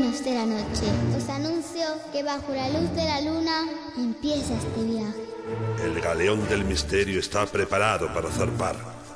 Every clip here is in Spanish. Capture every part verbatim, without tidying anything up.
caballeros de la noche, os anuncio que bajo la luz de la luna empieza este viaje. El galeón del misterio está preparado para zarpar.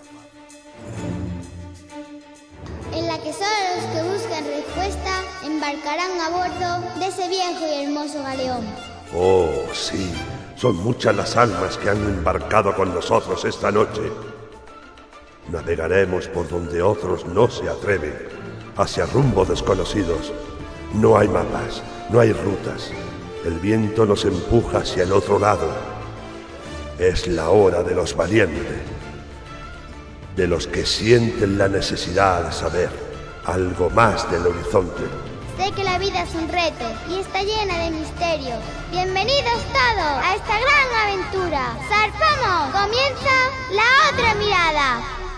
En la que solo los que buscan respuesta embarcarán a bordo de ese viejo y hermoso galeón. Oh, sí, son muchas las almas que han embarcado con nosotros esta noche. Navegaremos por donde otros no se atreven, hacia rumbos desconocidos. No hay mapas, no hay rutas. El viento nos empuja hacia el otro lado. Es la hora de los valientes, de los que sienten la necesidad de saber algo más del horizonte. Sé que la vida es un reto y está llena de misterio. Bienvenidos todos a esta gran aventura. ¡Zarpamos! Comienza La Otra Mirada.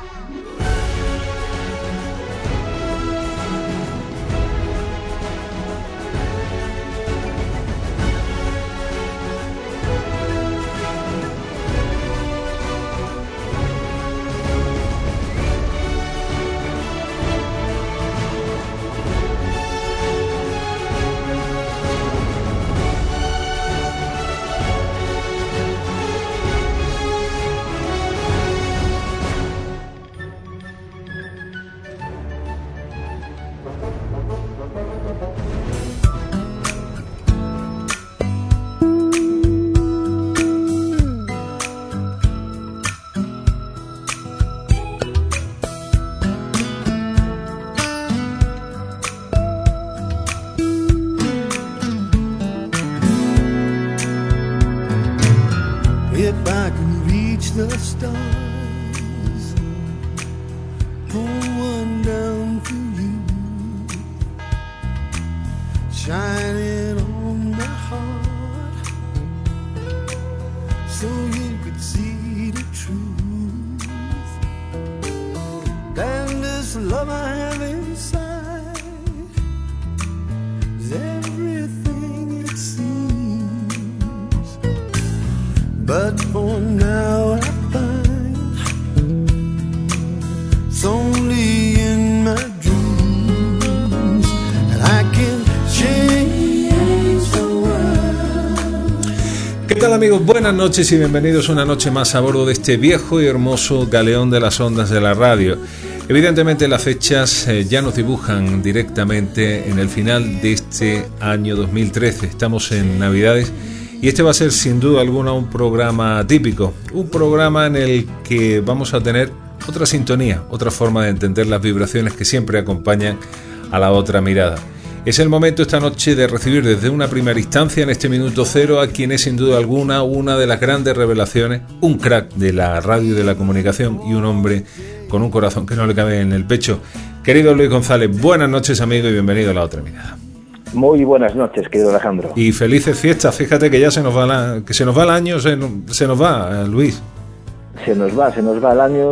Amigos, buenas noches y bienvenidos una noche más a bordo de este viejo y hermoso galeón de las ondas de la radio. Evidentemente las fechas eh, ya nos dibujan directamente en el final de este año dos mil trece. Estamos en Navidades y este va a ser sin duda alguna un programa típico, un programa en el que vamos a tener otra sintonía, otra forma de entender las vibraciones que siempre acompañan a La Otra Mirada. Es el momento esta noche de recibir desde una primera instancia, en este minuto cero, a quien es sin duda alguna una de las grandes revelaciones, un crack de la radio y de la comunicación y un hombre con un corazón que no le cabe en el pecho. Querido Luis González, buenas noches, amigo, y bienvenido a La Otra Mirada. Muy buenas noches, querido Alejandro. Y felices fiestas. Fíjate que ya se nos va la, que se nos va el año, se, se nos va, Luis. Se nos va, se nos va el año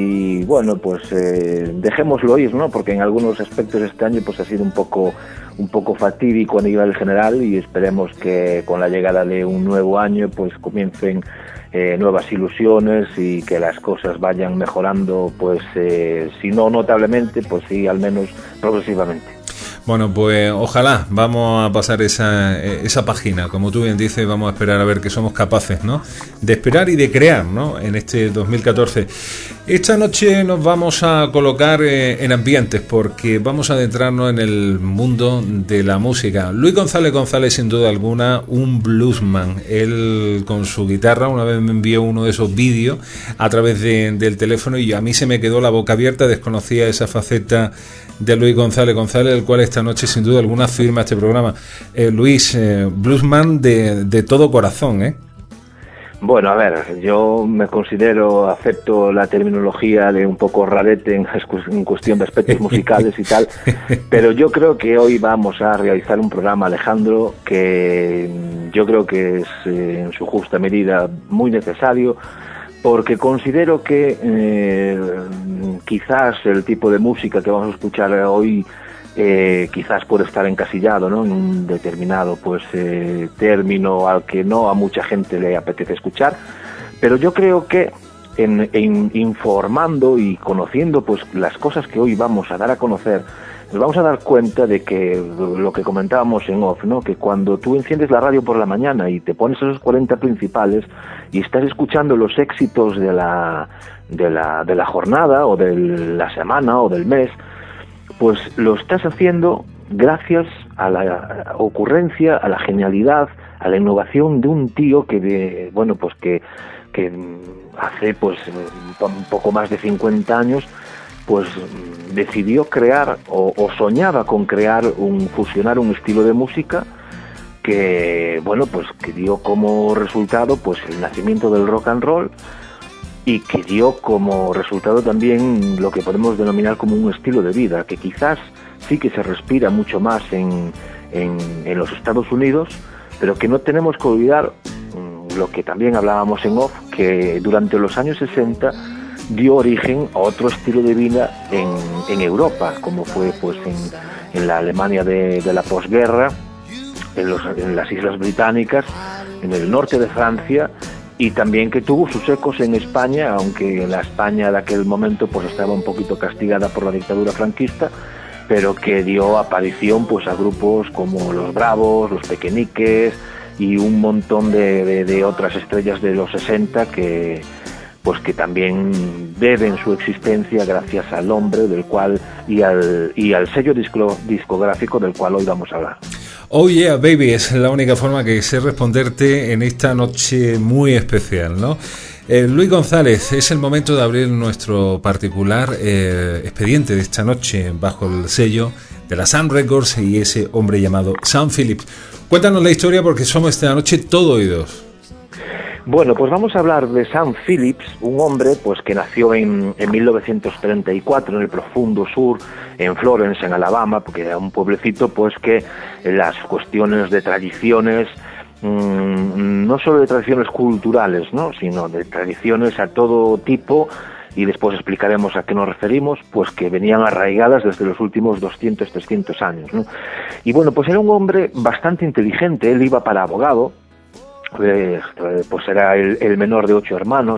y bueno, pues eh, dejémoslo ir, ¿no? Porque en algunos aspectos este año pues ha sido un poco un poco fatídico a nivel general y esperemos que con la llegada de un nuevo año pues comiencen eh, nuevas ilusiones y que las cosas vayan mejorando, pues eh, si no notablemente, pues sí al menos progresivamente. Bueno, pues ojalá vamos a pasar esa, esa página, como tú bien dices, vamos a esperar a ver que somos capaces, ¿no?, de esperar y de crear, ¿no?, en este dos mil catorce. Esta noche nos vamos a colocar eh, en ambientes porque vamos a adentrarnos en el mundo de la música. Luis González González, sin duda alguna, un bluesman. Él con su guitarra, una vez me envió uno de esos vídeos a través de, del teléfono y a mí se me quedó la boca abierta, desconocía esa faceta de Luis González González, el cual esta noche sin duda alguna firma este programa. eh, Luis, eh, bluesman de, de todo corazón, ¿eh? Bueno, a ver, yo me considero, acepto la terminología de un poco rarete en, en cuestión de aspectos musicales y tal, pero yo creo que hoy vamos a realizar un programa, Alejandro, que yo creo que es eh, en su justa medida muy necesario, porque considero que eh, quizás el tipo de música que vamos a escuchar hoy eh, quizás puede estar encasillado, ¿no?, en un determinado pues eh, término al que no a mucha gente le apetece escuchar, pero yo creo que en, en informando y conociendo pues las cosas que hoy vamos a dar a conocer, nos vamos a dar cuenta de que lo que comentábamos en off, ¿no? Que cuando tú enciendes la radio por la mañana y te pones esos cuarenta principales y estás escuchando los éxitos de la, de la, de la jornada o de la semana o del mes, pues lo estás haciendo gracias a la ocurrencia, a la genialidad, a la innovación de un tío que, de, bueno, pues que, que hace pues un poco más de cincuenta años, pues decidió crear o, o soñaba con crear un fusionar un estilo de música que, bueno, pues que dio como resultado pues el nacimiento del rock and roll, y que dio como resultado también lo que podemos denominar como un estilo de vida, que quizás sí que se respira mucho más en, en, en los Estados Unidos, pero que no tenemos que olvidar mmm, lo que también hablábamos en off, que durante los años sesenta dio origen a otro estilo de vida en, en Europa, como fue pues en, en la Alemania de, de la posguerra, en, los, en las Islas Británicas, en el norte de Francia, y también que tuvo sus ecos en España, aunque la España de aquel momento pues estaba un poquito castigada por la dictadura franquista, pero que dio aparición pues a grupos como Los Bravos, Los Pequeñiques y un montón de, de, de otras estrellas de los sesenta que pues que también deben su existencia gracias al hombre del cual y al y al sello disco, discográfico del cual hoy vamos a hablar. Oh yeah, baby, es la única forma que sé responderte en esta noche muy especial, ¿no? Eh, Luis González, es el momento de abrir nuestro particular eh, expediente de esta noche bajo el sello de la Sun Records y ese hombre llamado Sam Phillips. Cuéntanos la historia porque somos esta noche todo oídos. Bueno, pues vamos a hablar de Sam Phillips, un hombre pues que nació en, en mil novecientos treinta y cuatro en el profundo sur, en Florence, en Alabama, porque era un pueblecito pues que las cuestiones de tradiciones, mmm, no solo de tradiciones culturales, ¿no?, sino de tradiciones a todo tipo, y después explicaremos a qué nos referimos, pues que venían arraigadas desde los últimos doscientos, trescientos años, ¿no? Y bueno, pues era un hombre bastante inteligente, él iba para abogado, Eh, pues era el, el menor de ocho hermanos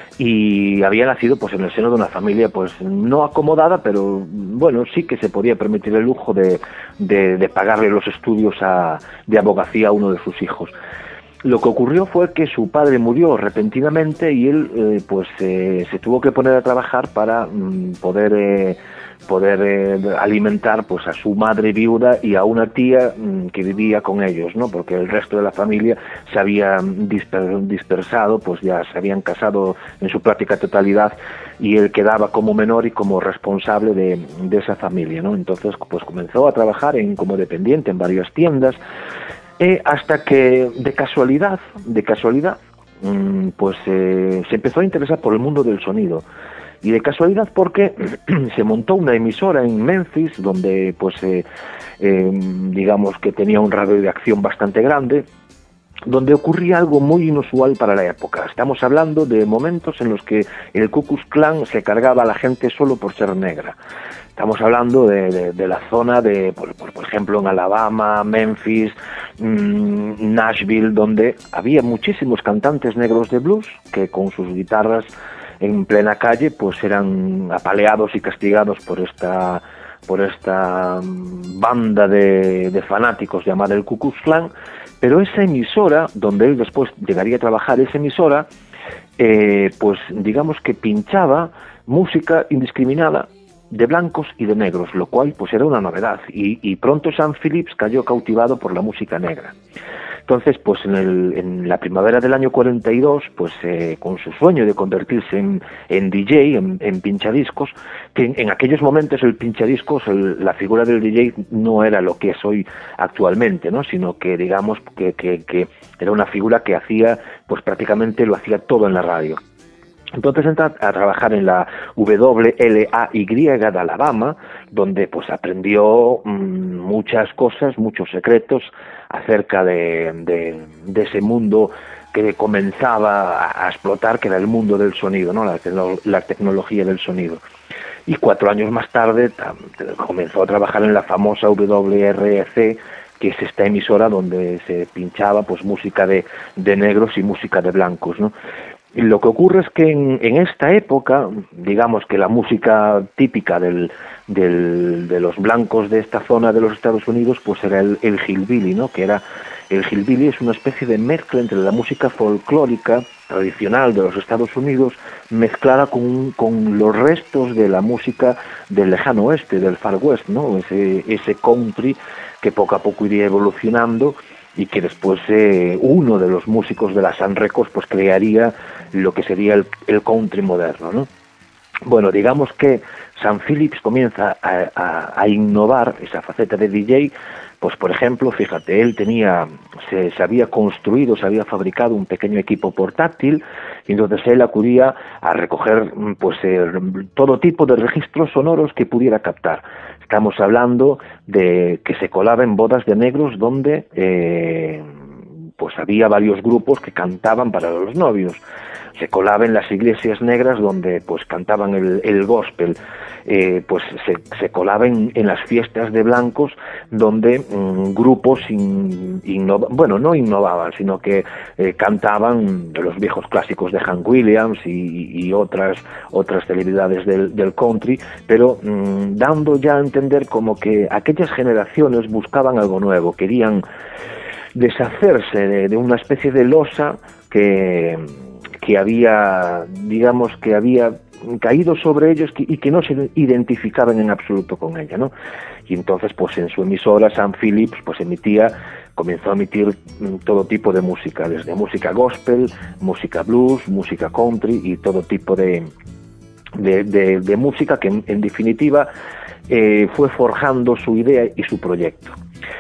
y había nacido pues en el seno de una familia pues no acomodada, pero bueno, sí que se podía permitir el lujo de, de, de pagarle los estudios a, de abogacía a uno de sus hijos. Lo que ocurrió fue que su padre murió repentinamente y él eh, pues eh, se tuvo que poner a trabajar para mm, poder eh, poder eh, alimentar pues a su madre viuda y a una tía mmm, que vivía con ellos, ¿no? Porque el resto de la familia se había disper- dispersado, pues ya se habían casado en su práctica totalidad y él quedaba como menor y como responsable de, de esa familia, ¿no? Entonces pues comenzó a trabajar en, como dependiente en varias tiendas, eh, hasta que de casualidad, de casualidad, mmm, pues eh, se empezó a interesar por el mundo del sonido. Y de casualidad porque se montó una emisora en Memphis donde pues eh, eh, digamos que tenía un radio de acción bastante grande, donde ocurría algo muy inusual para la época. Estamos hablando de momentos en los que el Ku Klux Klan se cargaba a la gente solo por ser negra. Estamos hablando de, de, de la zona de, por, por, por ejemplo, en Alabama, Memphis, mmm, Nashville, donde había muchísimos cantantes negros de blues que con sus guitarras en plena calle pues eran apaleados y castigados por esta por esta banda de, de fanáticos llamada el Ku Klux Klan. Pero esa emisora, donde él después llegaría a trabajar, esa emisora eh, pues digamos que pinchaba música indiscriminada de blancos y de negros, lo cual pues era una novedad, y, y pronto Sam Phillips cayó cautivado por la música negra. Entonces, pues en, el, en la primavera del año cuarenta y dos, pues eh, con su sueño de convertirse en, en D J, en, en pinchadiscos, que en, en aquellos momentos el pinchadiscos, el, la figura del D J no era lo que es hoy actualmente, ¿no?, sino que digamos que, que, que era una figura que hacía, pues prácticamente lo hacía todo en la radio. Entonces entra a trabajar en la W L A Y de Alabama, donde pues aprendió mmm, muchas cosas, muchos secretos acerca de, de, de ese mundo que comenzaba a, a explotar, que era el mundo del sonido, ¿no?, la, la tecnología del sonido. Y cuatro años más tarde tam, comenzó a trabajar en la famosa W R C, que es esta emisora donde se pinchaba pues música de, de negros y música de blancos, ¿no? lo que ocurre es que en, en esta época, digamos que la música típica del, del, de los blancos de esta zona de los Estados Unidos, pues era el, el hillbilly, ¿no? Que era, el hillbilly es una especie de mezcla entre la música folclórica tradicional de los Estados Unidos, mezclada con, con los restos de la música del lejano oeste, del Far West, ¿no? Ese, ese country que poco a poco iría evolucionando y que después eh, uno de los músicos de la Sun Records pues crearía lo que sería el, el country moderno, ¿no? Bueno, digamos que Sam Phillips comienza a, a, a innovar esa faceta de D J. Pues por ejemplo, fíjate, él tenía, se, se había construido, se había fabricado un pequeño equipo portátil, y entonces él acudía a recoger pues eh, todo tipo de registros sonoros que pudiera captar. Estamos hablando de que se colaba en bodas de negros donde eh, pues había varios grupos que cantaban para los novios. Se colaba en las iglesias negras donde pues cantaban el, el gospel. Eh, pues se, se colaba en, en las fiestas de blancos donde mmm, grupos in, innova, bueno no innovaban sino que eh, cantaban los viejos clásicos de Hank Williams y, y otras otras celebridades del, del country, pero mmm, dando ya a entender como que aquellas generaciones buscaban algo nuevo, querían deshacerse de, de una especie de losa que que había, digamos, que había caído sobre ellos y que no se identificaban en absoluto con ella, ¿no? Y entonces, pues en su emisora, Sam Phillips, pues emitía, comenzó a emitir todo tipo de música, desde música gospel, música blues, música country y todo tipo de, de, de, de música que, en, en definitiva, eh, fue forjando su idea y su proyecto.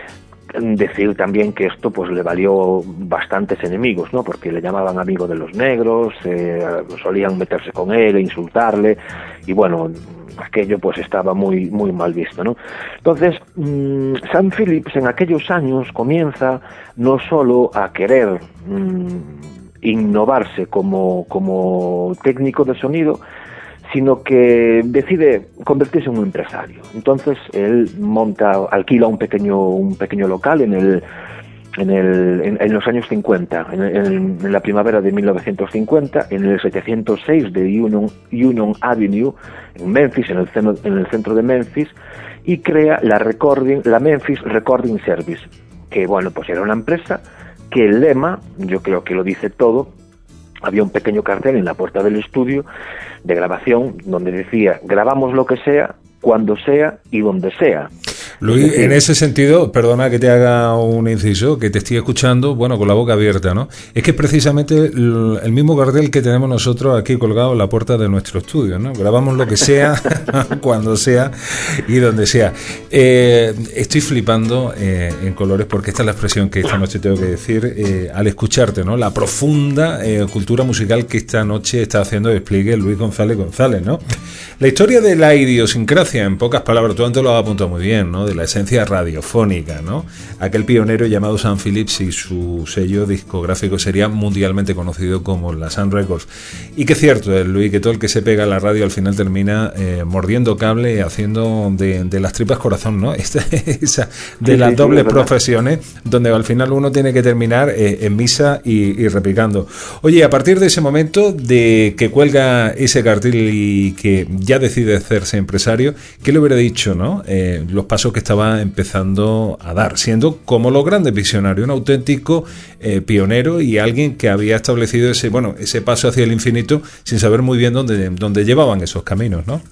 Decir también que esto pues le valió bastantes enemigos, ¿no? Porque le llamaban amigo de los negros, eh, solían meterse con él e insultarle, y bueno, aquello pues estaba muy muy mal visto, ¿no? Entonces, mmm, Sam Phillips en aquellos años comienza no solo a querer mmm, innovarse como, como técnico de sonido, sino que decide convertirse en un empresario. Entonces él monta, alquila un pequeño un pequeño local en el en el en, en los años cincuenta, en, en, en la primavera de mil novecientos cincuenta, en el setecientos seis de Union, Union Avenue en Memphis, en el centro en el centro de Memphis, y crea la recording la Memphis Recording Service, que bueno, pues era una empresa que el lema, yo creo que lo dice todo. Había un pequeño cartel en la puerta del estudio de grabación donde decía: grabamos lo que sea, cuando sea y donde sea. Luis, en ese sentido, perdona que te haga un inciso, que te estoy escuchando, bueno, con la boca abierta, ¿no? Es que es precisamente el mismo cartel que tenemos nosotros aquí colgado en la puerta de nuestro estudio, ¿no? Grabamos lo que sea, cuando sea y donde sea. Eh, estoy flipando eh, en colores, porque esta es la expresión que esta noche tengo que decir eh, al escucharte, ¿no? La profunda eh, cultura musical que esta noche está haciendo despliegue Luis González González, ¿no? La historia de la idiosincrasia, en pocas palabras, tú antes lo has apuntado muy bien, ¿no? De la esencia radiofónica, ¿no? Aquel pionero llamado Sam Phillips y su sello discográfico sería mundialmente conocido como la Sun Records. Y que es cierto, eh, Luis, que todo el que se pega a la radio al final termina eh, mordiendo cable y haciendo de, de las tripas corazón, ¿no? Esta, esa de sí, las sí, dobles sí, profesiones, donde al final uno tiene que terminar eh, en misa y, y repicando. Oye, a partir de ese momento de que cuelga ese cartel y que ya decide hacerse empresario, ¿qué le hubiera dicho, no? Eh, los pasos que estaba empezando a dar, siendo como los grandes visionarios, un auténtico eh, pionero y alguien que había establecido ese, bueno, ese paso hacia el infinito sin saber muy bien dónde, dónde llevaban esos caminos, ¿no?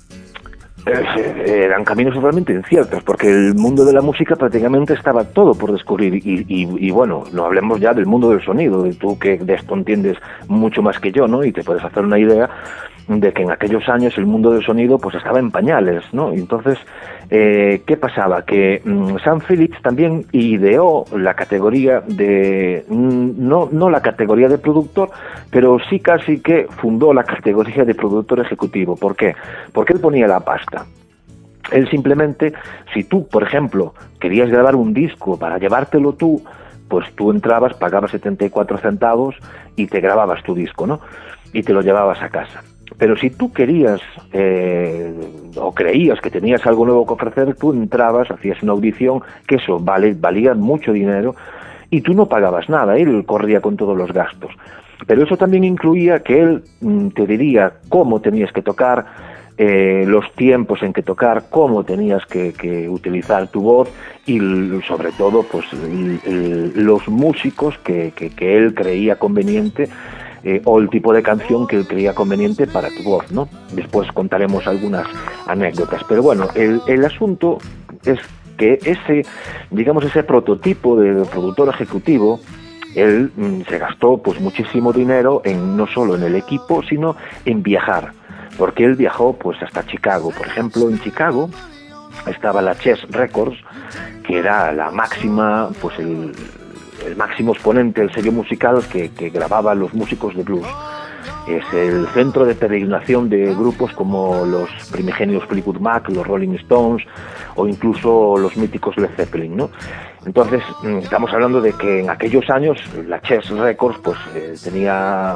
Eh, eran caminos totalmente inciertos, porque el mundo de la música prácticamente estaba todo por descubrir y, y, y bueno, no hablemos ya del mundo del sonido, de tú que de esto entiendes mucho más que yo, ¿no? Y te puedes hacer una idea de que en aquellos años el mundo del sonido pues estaba en pañales, ¿no? Y entonces, eh, ¿qué pasaba? Que mmm, Sam Phillips también ideó la categoría de, mmm, no, no la categoría de productor, pero sí casi que fundó la categoría de productor ejecutivo. ¿Por qué? Porque él ponía la pasta. Él simplemente, si tú, por ejemplo, querías grabar un disco para llevártelo tú, pues tú entrabas, pagabas setenta y cuatro centavos y te grababas tu disco, ¿no? Y te lo llevabas a casa. Pero si tú querías eh, o creías que tenías algo nuevo que ofrecer, tú entrabas, hacías una audición, que eso vale, valía mucho dinero, y tú no pagabas nada, él corría con todos los gastos. pero eso también incluía que él mm, te diría cómo tenías que tocar, eh, los tiempos en que tocar, cómo tenías que, que utilizar tu voz y sobre todo pues el, el, los músicos que, que, que él creía conveniente, eh, o el tipo de canción que él creía conveniente para tu voz, ¿no? Después contaremos algunas anécdotas, pero bueno, el, el asunto es que ese, digamos, ese prototipo de productor ejecutivo, él mm, se gastó pues muchísimo dinero en no solo en el equipo, sino en viajar, porque él viajó pues hasta Chicago. Por ejemplo, en Chicago estaba la Chess Records, que era la máxima, pues el, el máximo exponente del sello musical que, que grababa los músicos de blues. Es el centro de peregrinación de grupos como los primigenios Fleetwood Mac, los Rolling Stones o incluso los míticos Led Zeppelin, ¿no? Entonces, estamos hablando de que en aquellos años la Chess Records pues eh, tenía,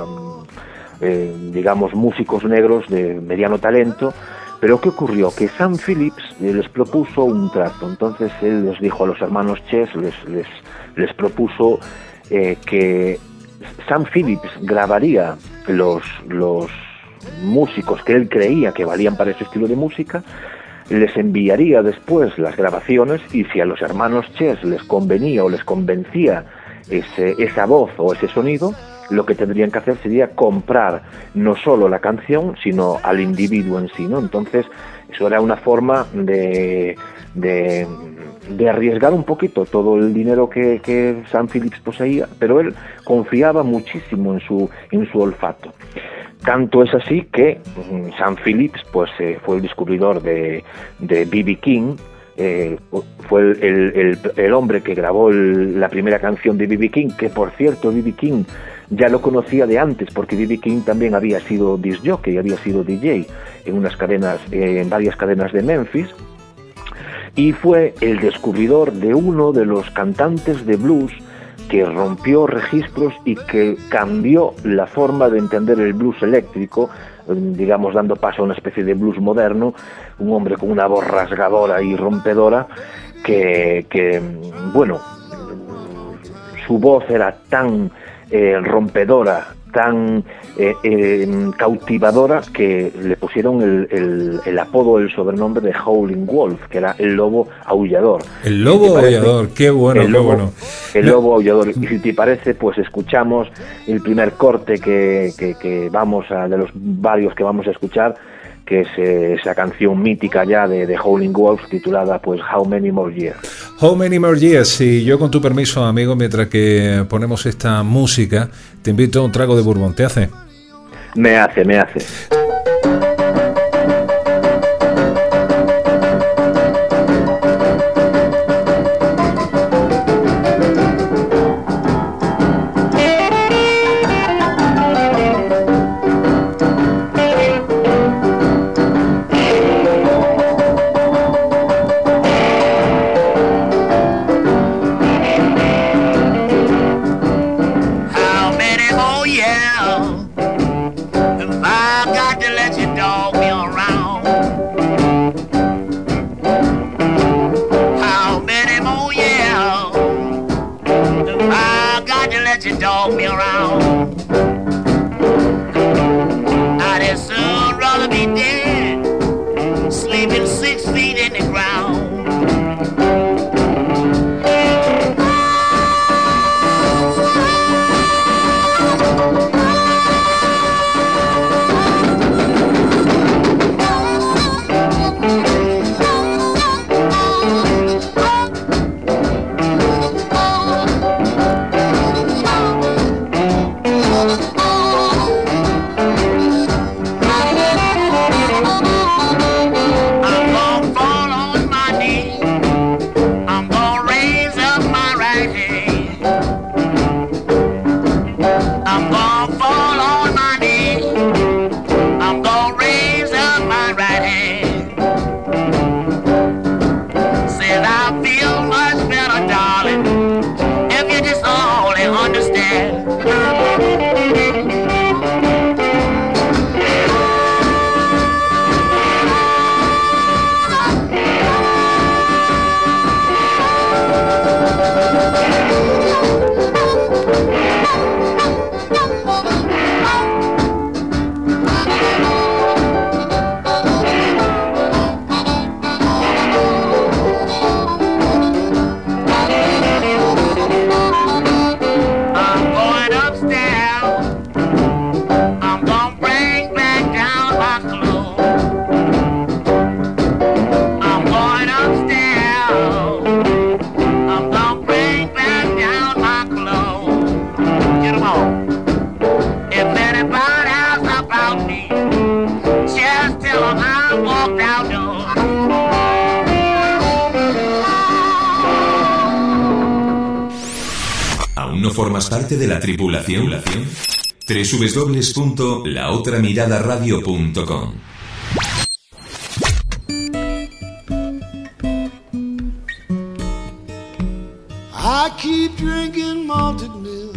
eh, digamos, músicos negros de mediano talento. Pero ¿qué ocurrió? Que Sam Phillips les propuso un trato. Entonces él les dijo a los hermanos Chess, les, les, les propuso eh, que Sam Phillips grabaría los, los músicos que él creía que valían para ese estilo de música, les enviaría después las grabaciones, y si a los hermanos Chess les convenía o les convencía ese, esa voz o ese sonido, lo que tendrían que hacer sería comprar no solo la canción, sino al individuo en sí, ¿no? Entonces, eso era una forma de, de, de arriesgar un poquito todo el dinero que, que Sam Phillips poseía, pero él confiaba muchísimo en su, en su olfato. Tanto es así que Sam Phillips pues, eh, fue el descubridor de B B King. Eh, fue el, el, el, el hombre que grabó el, la primera canción de B B King, que por cierto B B King ya lo conocía de antes, porque B B King también había sido disc jockey, había sido D J en unas cadenas, eh, en varias cadenas de Memphis, y fue el descubridor de uno de los cantantes de blues que rompió registros y que cambió la forma de entender el blues eléctrico, digamos, dando paso a una especie de blues moderno, un hombre con una voz rasgadora y rompedora que, que bueno, su voz era tan eh, rompedora, tan eh, eh, cautivadora, que le pusieron el, el, el apodo, el sobrenombre de Howling Wolf, que era el lobo aullador. El lobo aullador, qué bueno, el qué lobo, bueno. El lobo aullador. Y si te parece, pues escuchamos el primer corte que, que, que vamos a, de los varios que vamos a escuchar, que es eh, esa canción mítica ya de, de Howling Wolf, titulada pues How Many More Years. How Many More Years. Y yo, con tu permiso, amigo, mientras que ponemos esta música, te invito a un trago de bourbon. ¿Te hace? Me hace, me hace. I'm gonna fall ¿Aún no formas parte de la tripulación? doble u doble u doble u punto la otra mirada radio punto com. I keep drinking malted milk,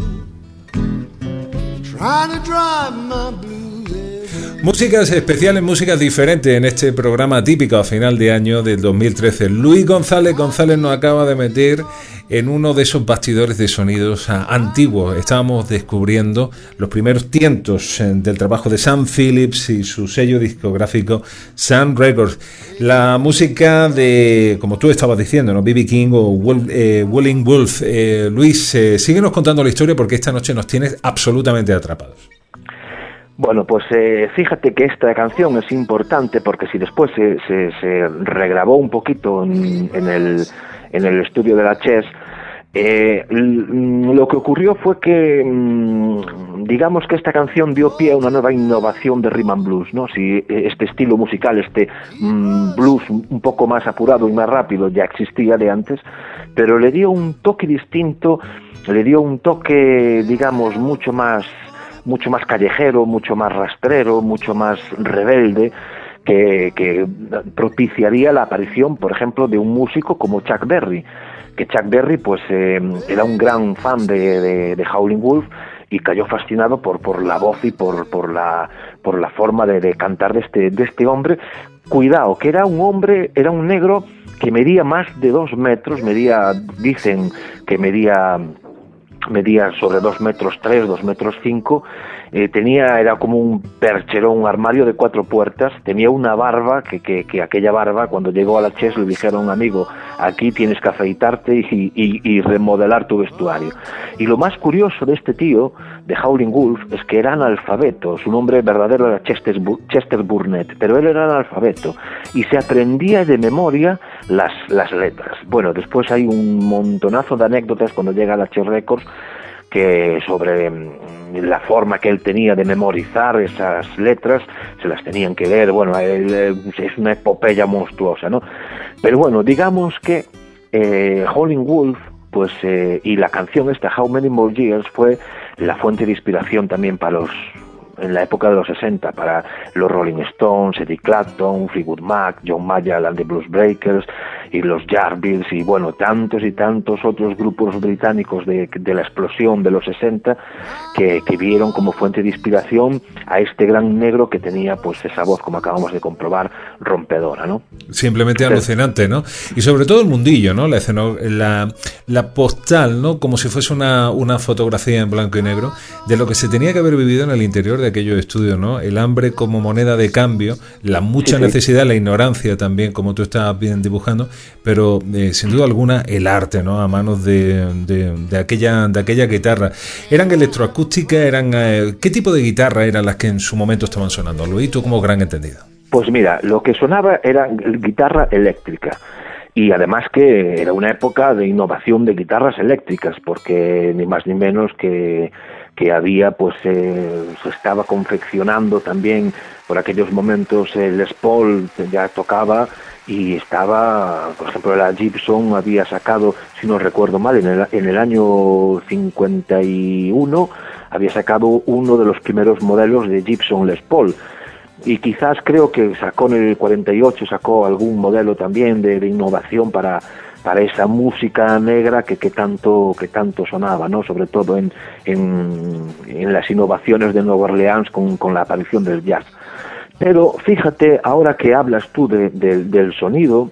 trying to drive my blues. Músicas especiales, músicas diferentes en este programa típico a final de año del dos mil trece. Luis González González nos acaba de meter en uno de esos bastidores de sonidos antiguos. Estábamos descubriendo los primeros tientos del trabajo de Sam Phillips y su sello discográfico Sun Records. La música de, como tú estabas diciendo, ¿no? B B King o Will, eh, Willing Wolf. Eh, Luis, eh, síguenos contando la historia porque esta noche nos tienes absolutamente atrapados. Bueno, pues eh, fíjate que esta canción es importante porque si después se, se, se regrabó un poquito en, en, el, en el estudio de la Chess, eh, lo que ocurrió fue que, digamos que esta canción dio pie a una nueva innovación de rhythm and blues, ¿no? Si este estilo musical, este mmm, blues un poco más apurado y más rápido ya existía de antes, pero le dio un toque distinto, le dio un toque, digamos, mucho más mucho más callejero, mucho más rastrero, mucho más rebelde, que, que propiciaría la aparición, por ejemplo, de un músico como Chuck Berry, que Chuck Berry pues eh, era un gran fan de, de, de Howlin' Wolf y cayó fascinado por, por la voz y por, por, la, por la forma de, de cantar de este, de este hombre. Cuidado, que era un hombre, era un negro que medía más de dos metros, medía, dicen que medía... medía sobre dos metros tres, dos metros cinco, eh, tenía, era como un percherón, un armario de cuatro puertas, tenía una barba, que, que, que aquella barba, cuando llegó a la Chess le dijeron, amigo, aquí tienes que afeitarte y, y, y remodelar tu vestuario. Y lo más curioso de este tío, de Howlin' Wolf, es que era analfabeto, su nombre verdadero era Chester, Chester Burnett, pero él era analfabeto, y se aprendía de memoria las, las letras. Bueno, después hay un montonazo de anécdotas cuando llega a la Chess Records, que sobre la forma que él tenía de memorizar esas letras, se las tenían que leer, bueno, él, es una epopeya monstruosa, ¿no? Pero bueno, digamos que eh, Howlin' Wolf, pues, eh, y la canción esta, How Many More Years, fue la fuente de inspiración también para los, en la época de los sesenta, para los Rolling Stones, Eric Clapton, Fleetwood Mac, John Mayall and the Blues Breakers, y los Yardbirds, y bueno, tantos y tantos otros grupos británicos de, de la explosión de los sesenta que, que vieron como fuente de inspiración a este gran negro que tenía pues esa voz, como acabamos de comprobar, rompedora, ¿no? Simplemente sí. Alucinante, ¿no? Y sobre todo el mundillo, ¿no? La, esceno, la, la postal, ¿no? Como si fuese una, una fotografía en blanco y negro de lo que se tenía que haber vivido en el interior de aquellos estudios, ¿no? El hambre como moneda de cambio, la mucha sí, necesidad, sí. La ignorancia también, como tú estabas bien dibujando, pero eh, sin duda alguna el arte, ¿no? A manos de, de, de aquella de aquella guitarra. ¿Eran electroacústicas? Eran eh, ¿qué tipo de guitarra eran las que en su momento estaban sonando? Luis, tú como gran entendido. Pues mira, lo que sonaba era guitarra eléctrica. Y además que era una época de innovación de guitarras eléctricas, porque ni más ni menos que, que había, pues eh, se estaba confeccionando también por aquellos momentos el Les Paul, ya tocaba, y estaba, por ejemplo, la Gibson había sacado, si no recuerdo mal, en el, en el año cincuenta y uno, había sacado uno de los primeros modelos de Gibson Les Paul. Y quizás creo que sacó en el cuarenta y ocho, sacó algún modelo también de, de innovación para, para esa música negra que, que tanto que tanto sonaba, ¿no? Sobre todo en, en, en las innovaciones de Nueva Orleans con, con la aparición del jazz. Pero fíjate, ahora que hablas tú de, de, del sonido,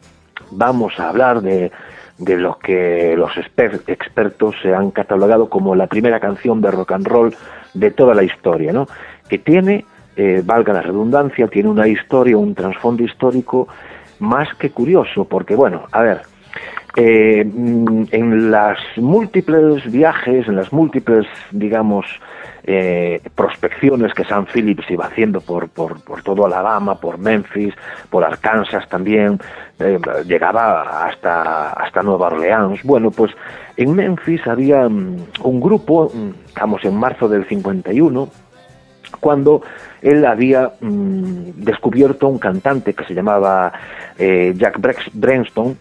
vamos a hablar de, de lo que los exper- expertos se han catalogado como la primera canción de rock and roll de toda la historia, ¿no? Que tiene... Eh, valga la redundancia, tiene una historia, un trasfondo histórico más que curioso, porque bueno, a ver, eh, en las múltiples viajes, en las múltiples, digamos, eh, prospecciones que Sam Phillips iba haciendo por, por, por todo Alabama, por Memphis, por Arkansas también, eh, llegaba hasta, hasta Nueva Orleans. Bueno, pues en Memphis había um, un grupo, estamos en marzo del cincuenta y uno, cuando él había mmm, descubierto un cantante que se llamaba eh, Jack Brenston,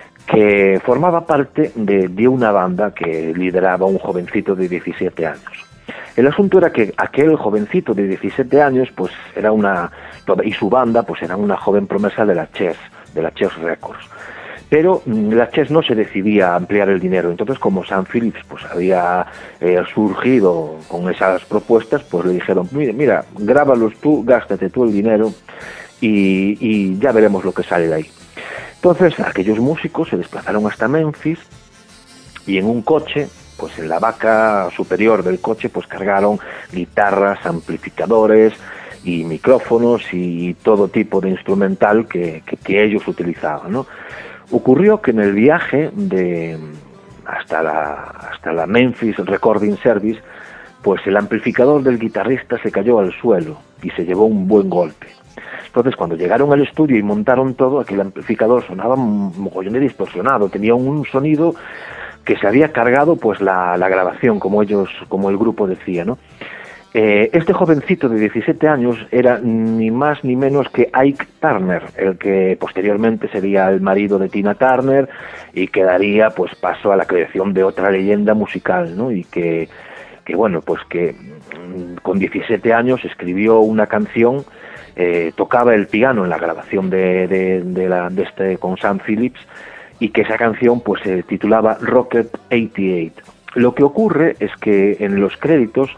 que formaba parte de, de una banda que lideraba un jovencito de diecisiete años. El asunto era que aquel jovencito de diecisiete años, pues era una, y su banda, pues era una joven promesa de la Chess, de la Chess Records. Pero mmm, la Chess no se decidía a ampliar el dinero, entonces como Sam Phillips pues había eh, surgido con esas propuestas, pues le dijeron, mira, mira, grábalos tú, gástate tú el dinero y, y ya veremos lo que sale de ahí. Entonces aquellos músicos se desplazaron hasta Memphis y en un coche, pues en la vaca superior del coche, pues cargaron guitarras, amplificadores y micrófonos y todo tipo de instrumental que, que, que ellos utilizaban, ¿no? Ocurrió que en el viaje de hasta la, hasta la Memphis Recording Service, pues el amplificador del guitarrista se cayó al suelo y se llevó un buen golpe. Entonces, cuando llegaron al estudio y montaron todo, aquel amplificador sonaba un mogollón de distorsionado, tenía un sonido que se había cargado pues la, la grabación, como ellos, como el grupo decía, ¿no? Eh, este jovencito de diecisiete años era ni más ni menos que Ike Turner, el que posteriormente sería el marido de Tina Turner y que daría pues paso a la creación de otra leyenda musical, ¿no? Y que, que bueno, pues que con diecisiete años escribió una canción. Eh, tocaba el piano en la grabación de, de, de, la, de este con Sam Phillips y que esa canción pues se titulaba Rocket ochenta y ocho. Lo que ocurre es que en los créditos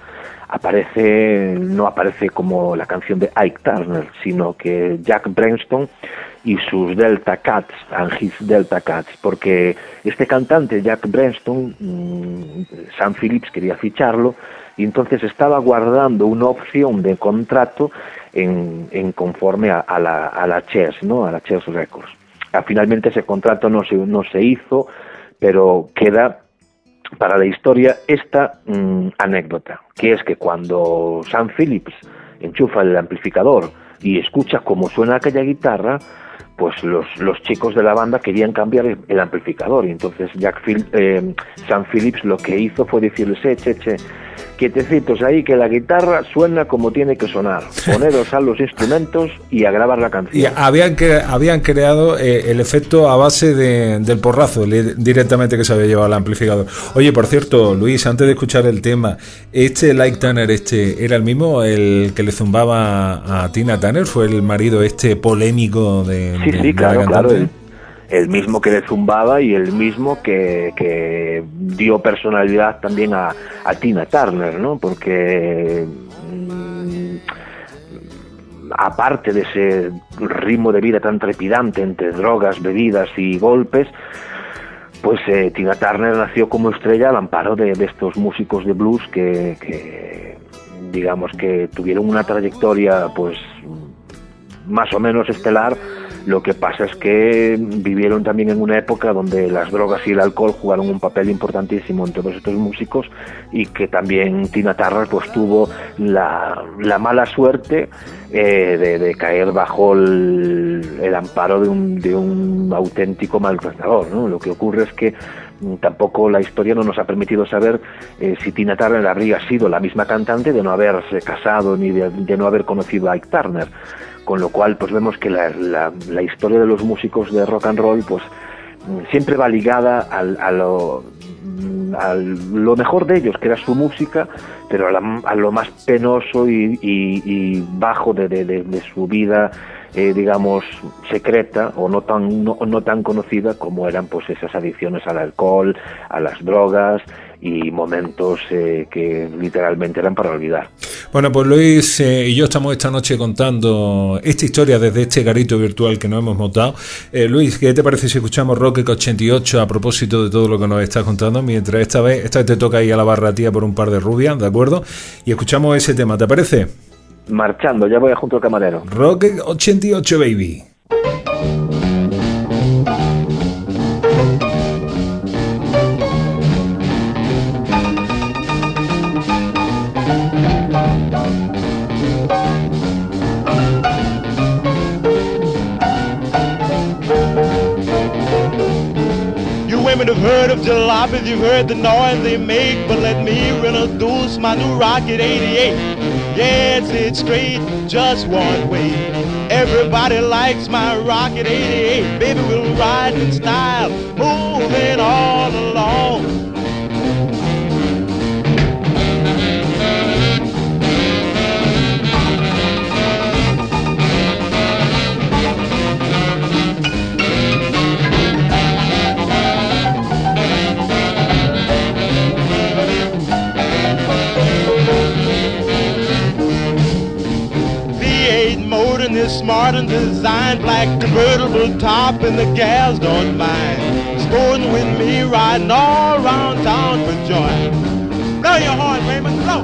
aparece, no aparece como la canción de Ike Turner, sino que Jack Brenston y sus Delta Cats, and his Delta Cats, porque este cantante Jack Brenston, mmm, Sam Phillips quería ficharlo y entonces estaba guardando una opción de contrato en, en conforme a, a, la, a la Chess, ¿no? A la Chess Records. Ah, finalmente ese contrato no se, no se hizo, pero queda para la historia esta mmm, anécdota, que es que cuando Sam Phillips enchufa el amplificador y escucha cómo suena aquella guitarra, pues los, los chicos de la banda querían cambiar el, el amplificador, y entonces Jack Phil, eh, Sam Phillips lo que hizo fue decirles, che, che, che, quietecitos ahí, que la guitarra suena como tiene que sonar, poneros a los instrumentos y a grabar la canción. Y habían, que, habían creado eh, el efecto a base de, del porrazo le, directamente que se había llevado al amplificador. Oye, por cierto, Luis, antes de escuchar el tema, ¿este Ike Turner este, era el mismo, el que le zumbaba a Tina Turner? ¿Fue el marido este polémico de, sí, de, sí, de claro, la cantante? Claro, el, el mismo que le zumbaba y el mismo que, que dio personalidad también a, a Tina Turner, ¿no? Porque mmm, aparte de ese ritmo de vida tan trepidante entre drogas, bebidas y golpes, pues eh, Tina Turner nació como estrella al amparo de, de estos músicos de blues que, que digamos que tuvieron una trayectoria pues más o menos estelar. Lo que pasa es que vivieron también en una época donde las drogas y el alcohol jugaron un papel importantísimo en todos estos músicos, y que también Tina Turner pues tuvo la, la mala suerte eh, de, de caer bajo el, el amparo de un, de un auténtico maltratador, ¿no? Lo que ocurre es que tampoco la historia no nos ha permitido saber eh, si Tina Turner habría sido la misma cantante de no haberse casado ni de, de no haber conocido a Ike Turner, con lo cual pues vemos que la, la, la historia de los músicos de rock and roll pues siempre va ligada al, a, lo, a lo mejor de ellos, que era su música, pero a, la, a lo más penoso y, y, y bajo de, de, de, de su vida, eh, digamos, secreta o no tan, no, no tan conocida, como eran pues esas adicciones al alcohol, a las drogas y momentos eh, que literalmente eran para olvidar. Bueno, pues Luis eh, y yo estamos esta noche contando esta historia desde este garito virtual que nos hemos montado. Eh, Luis, ¿qué te parece si escuchamos Rocket ochenta y ocho a propósito de todo lo que nos estás contando? Mientras esta vez, esta vez te toca ir a la barra tía por un par de rubias, ¿de acuerdo? Y escuchamos ese tema, ¿te parece? Marchando, ya voy junto al camarero. Rocket ochenta y ocho, baby. Women have heard of jalopies, you've heard the noise they make, but let me introduce my new Rocket eighty-eight. Yes, it's straight, just one way. Everybody likes my Rocket eighty-eight. Baby, we'll ride in style, moving all along. Is smart and designed, black convertible top, and the gals don't mind. Sporting with me, riding all around town for joy. Blow your horn, Raymond, blow.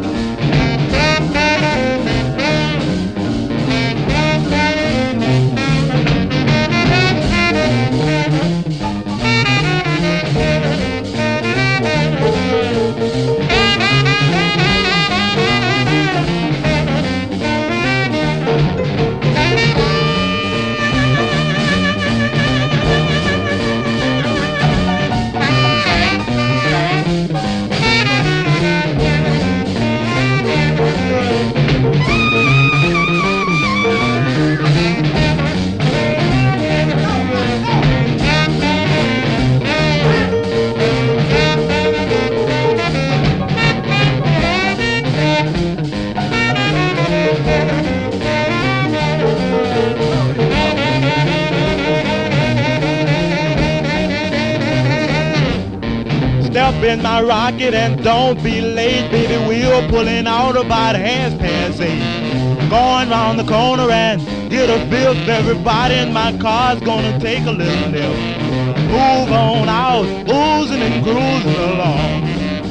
In my rocket and don't be late, baby. We're pulling out about half past eight. Going round the corner and get a fifth. Everybody in my car's gonna take a little nip. Move on out, oozing and cruising along.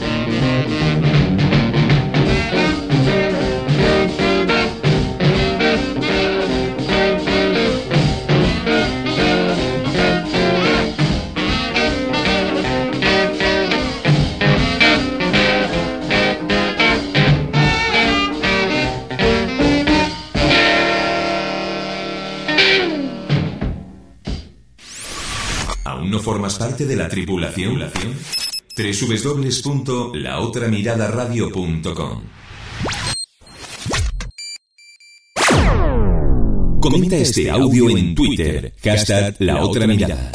¿No formas parte de la tripulación? doble u doble u doble u punto la otra mirada radio punto com. Comenta este audio en Twitter, hashtag La Otra Mirada.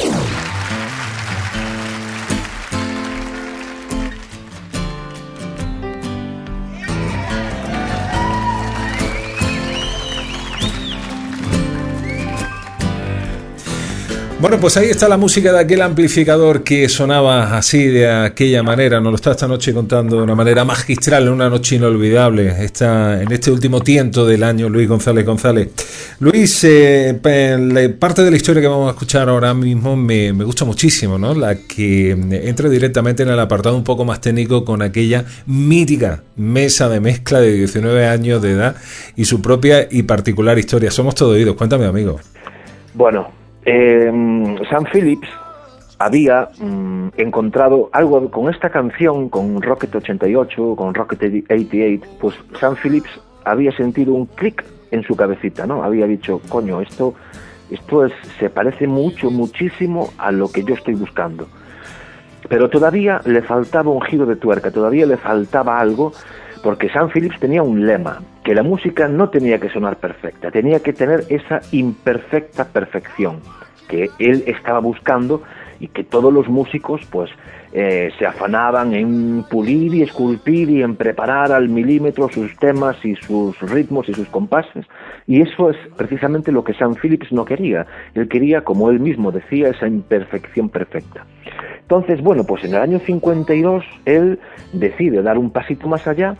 Bueno, pues ahí está la música de aquel amplificador que sonaba así, de aquella manera. Nos lo está esta noche contando de una manera magistral, en una noche inolvidable. Está en este último tiento del año Luis González González. Luis, eh, parte de la historia que vamos a escuchar ahora mismo me, me gusta muchísimo, ¿no? La que entra directamente en el apartado un poco más técnico con aquella mítica mesa de mezcla de diecinueve años de edad y su propia y particular historia. Somos todo oídos. Cuéntame, amigo. Bueno... Eh, Sam Phillips había mm, encontrado algo con esta canción, con Rocket ochenta y ocho, con Rocket ochenta y ocho, pues Sam Phillips había sentido un clic en su cabecita, ¿no? Había dicho, coño, esto, esto es, se parece mucho, muchísimo a lo que yo estoy buscando. Pero todavía le faltaba un giro de tuerca, todavía le faltaba algo, porque Sam Phillips tenía un lema, que la música no tenía que sonar perfecta, tenía que tener esa imperfecta perfección que él estaba buscando y que todos los músicos pues eh, se afanaban en pulir y esculpir y en preparar al milímetro sus temas y sus ritmos y sus compases, y eso es precisamente lo que Sam Phillips no quería. Él quería, como él mismo decía, esa imperfección perfecta. Entonces, bueno, pues en el año cincuenta y dos él decide dar un pasito más allá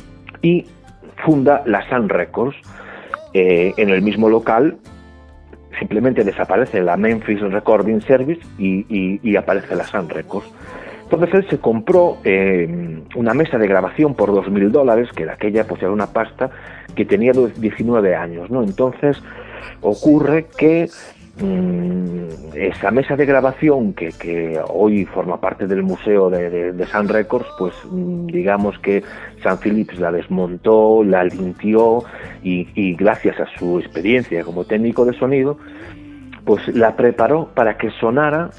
y funda la Sun Records. Eh, en el mismo local simplemente desaparece la Memphis Recording Service y, y, y aparece la Sun Records. Entonces él se compró eh, una mesa de grabación por dos mil dólares, que de aquella pues era una pasta, que tenía diecinueve años, ¿no? Entonces ocurre que mmm, esa mesa de grabación que, que hoy forma parte del museo de, de, de Sun Records, pues mmm, digamos que Sam Phillips la desmontó, la limpió y, y gracias a su experiencia como técnico de sonido, pues la preparó para que sonara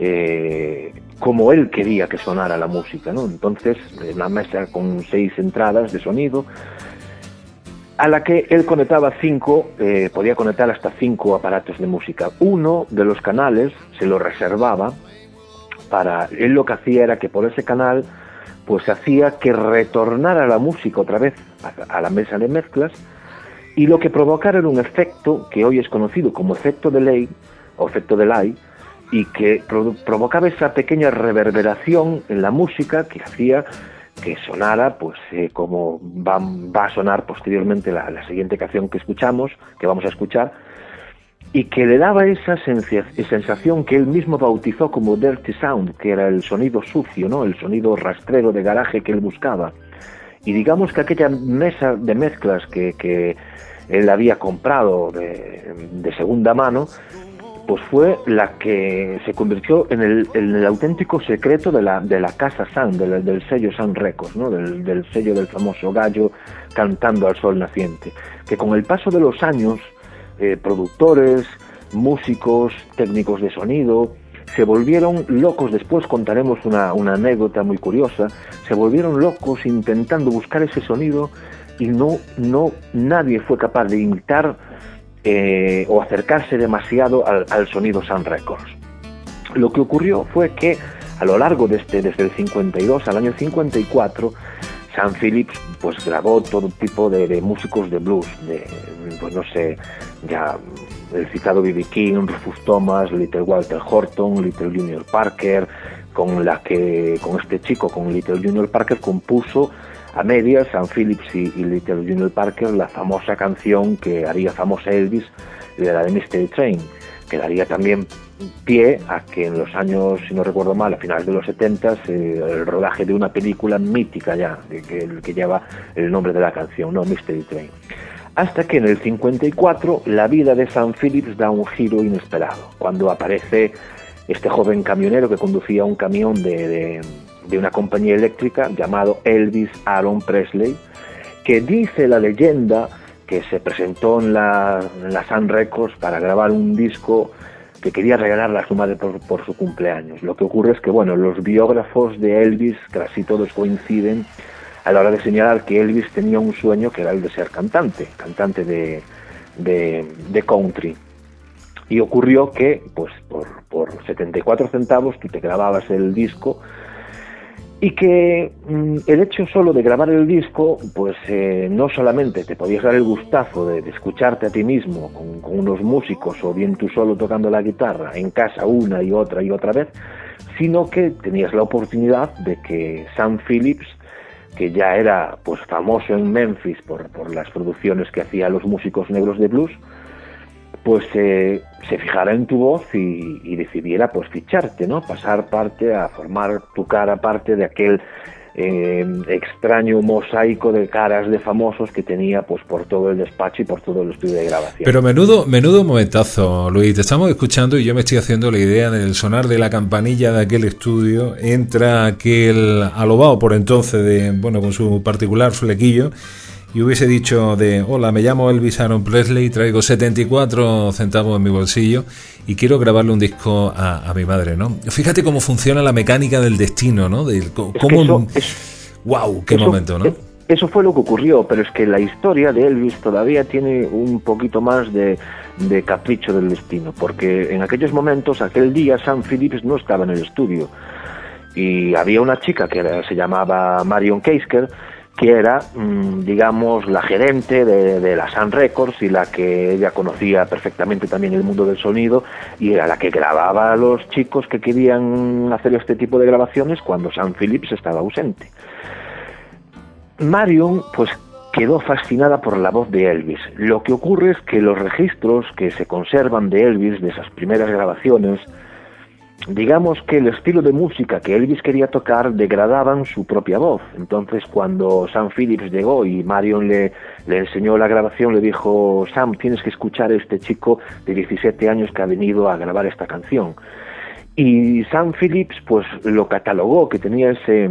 eh, como él quería que sonara la música, ¿no? Entonces, una mesa con seis entradas de sonido, a la que él conectaba cinco, eh, podía conectar hasta cinco aparatos de música. Uno de los canales se lo reservaba para... Él lo que hacía era que por ese canal pues hacía que retornara la música otra vez a, a la mesa de mezclas, y lo que provocara era un efecto que hoy es conocido como efecto delay o efecto delay, y que pro- provocaba esa pequeña reverberación en la música que hacía que sonara, pues eh, como va, va a sonar posteriormente la, la siguiente canción que escuchamos, que vamos a escuchar, y que le daba esa sensia, sensación que él mismo bautizó como Dirty Sound, que era el sonido sucio, ¿no? El sonido rastrero de garaje que él buscaba. Y digamos que aquella mesa de mezclas que, que él había comprado de, de segunda mano, pues fue la que se convirtió en el, en el auténtico secreto de la, de la casa Sun, del, del sello Sun Records, ¿no? Del, del sello del famoso gallo cantando al sol naciente, que con el paso de los años, eh, productores, músicos, técnicos de sonido, se volvieron locos. Después contaremos una, una anécdota muy curiosa. Se volvieron locos intentando buscar ese sonido, y no, no, nadie fue capaz de imitar Eh, o acercarse demasiado al, al sonido Sun Records. Lo que ocurrió fue que a lo largo de este, desde el cincuenta y dos al año cincuenta y cuatro, Sam Phillips pues grabó todo tipo de, de músicos de blues, de, pues no sé, ya el citado B B King, Rufus Thomas, Little Walter Horton, Little Junior Parker, con la que con este chico, con Little Junior Parker, compuso a medias, Sam Phillips y, y Little Junior Parker, la famosa canción que haría famosa Elvis, la de Mystery Train, que daría también pie a que en los años, si no recuerdo mal, a finales de los setenta, eh, el rodaje de una película mítica ya, de que, que lleva el nombre de la canción, no, Mystery Train. Hasta que en el cincuenta y cuatro la vida de Sam Phillips da un giro inesperado, cuando aparece este joven camionero que conducía un camión de... de de una compañía eléctrica llamado Elvis Aaron Presley, que dice la leyenda que se presentó en la, en la Sun Records para grabar un disco que quería regalarle a su madre por, por su cumpleaños. Lo que ocurre es que, bueno, los biógrafos de Elvis, casi todos coinciden a la hora de señalar que Elvis tenía un sueño que era el de ser cantante, cantante de, de, de country. Y ocurrió que, pues, por, por setenta y cuatro centavos tú te grababas el disco, y que mm, el hecho solo de grabar el disco, pues eh, no solamente te podías dar el gustazo de, de escucharte a ti mismo con, con unos músicos, o bien tú solo tocando la guitarra en casa una y otra y otra vez, sino que tenías la oportunidad de que Sam Phillips, que ya era pues famoso en Memphis por, por las producciones que hacía los músicos negros de blues, pues eh, se fijara en tu voz y, y decidiera pues ficharte, ¿no? Pasar parte a formar tu cara parte de aquel eh, extraño mosaico de caras de famosos que tenía pues por todo el despacho y por todo el estudio de grabación. Pero menudo, menudo momentazo, Luis. Te estamos escuchando y yo me estoy haciendo la idea del sonar de la campanilla de aquel estudio. Entra aquel alobao por entonces de, bueno, con su particular flequillo, y hubiese dicho de, hola, me llamo Elvis Aaron Presley, traigo setenta y cuatro centavos en mi bolsillo y quiero grabarle un disco a, a mi madre, ¿no? Fíjate cómo funciona la mecánica del destino, ¿no? De, cómo, eso, es, wow, qué eso, momento, ¿no? Eso fue lo que ocurrió, pero es que la historia de Elvis todavía tiene un poquito más de, de capricho del destino, porque en aquellos momentos, aquel día, Sam Phillips no estaba en el estudio, y había una chica que era, se llamaba Marion Keisker, que era, digamos, la gerente de, de la Sun Records, y la que ella conocía perfectamente también el mundo del sonido, y era la que grababa a los chicos que querían hacer este tipo de grabaciones cuando Sam Phillips estaba ausente. Marion, pues, quedó fascinada por la voz de Elvis. Lo que ocurre es que los registros que se conservan de Elvis, de esas primeras grabaciones, digamos que el estilo de música que Elvis quería tocar degradaban su propia voz. Entonces, cuando Sam Phillips llegó y Marion le, le enseñó la grabación, le dijo: Sam, tienes que escuchar a este chico de diecisiete años que ha venido a grabar esta canción. Y Sam Phillips pues lo catalogó, que tenía ese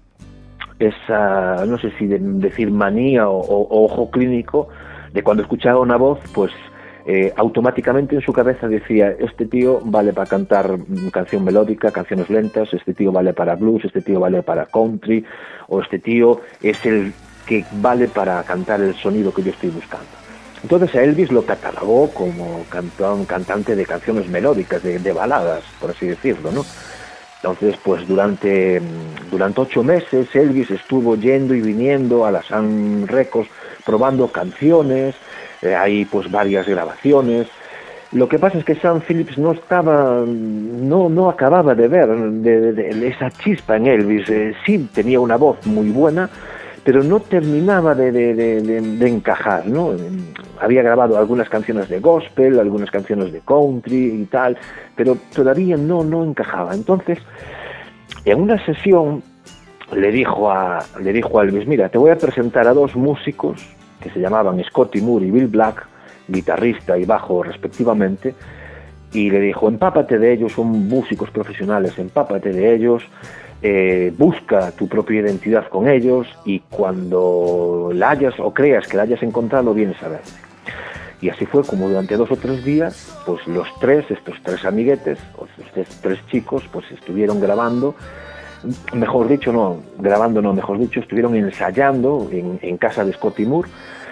esa, no sé si de, decir manía o, o, o ojo clínico, de cuando escuchaba una voz, pues Eh, automáticamente en su cabeza decía: este tío vale para cantar canción melódica, canciones lentas, este tío vale para blues, este tío vale para country, o este tío es el que vale para cantar el sonido que yo estoy buscando. Entonces a Elvis lo catalogó como cantón, cantante de canciones melódicas, de, de baladas, por así decirlo, ¿no? Entonces, pues durante, durante ocho meses Elvis estuvo yendo y viniendo a la Sun Records, probando canciones, eh, hay pues varias grabaciones. Lo que pasa es que Sam Phillips no estaba, no, no acababa de ver de, de, de esa chispa en Elvis. Eh, sí tenía una voz muy buena, pero no terminaba de, de, de, de, de encajar, ¿no? Había grabado algunas canciones de gospel, algunas canciones de country y tal, pero todavía no, no encajaba. Entonces, en una sesión le dijo a, le dijo a Elvis, mira, te voy a presentar a dos músicos que se llamaban Scotty Moore y Bill Black, guitarrista y bajo respectivamente, y le dijo, empápate de ellos, son músicos profesionales, empápate de ellos, eh, busca tu propia identidad con ellos, y cuando la hayas o creas que la hayas encontrado, vienes a verme. Y así fue como durante dos o tres días, pues los tres, estos tres amiguetes, o estos tres chicos, pues estuvieron grabando, mejor dicho, no, grabando no, mejor dicho, estuvieron ensayando en, en casa de Scotty Moore,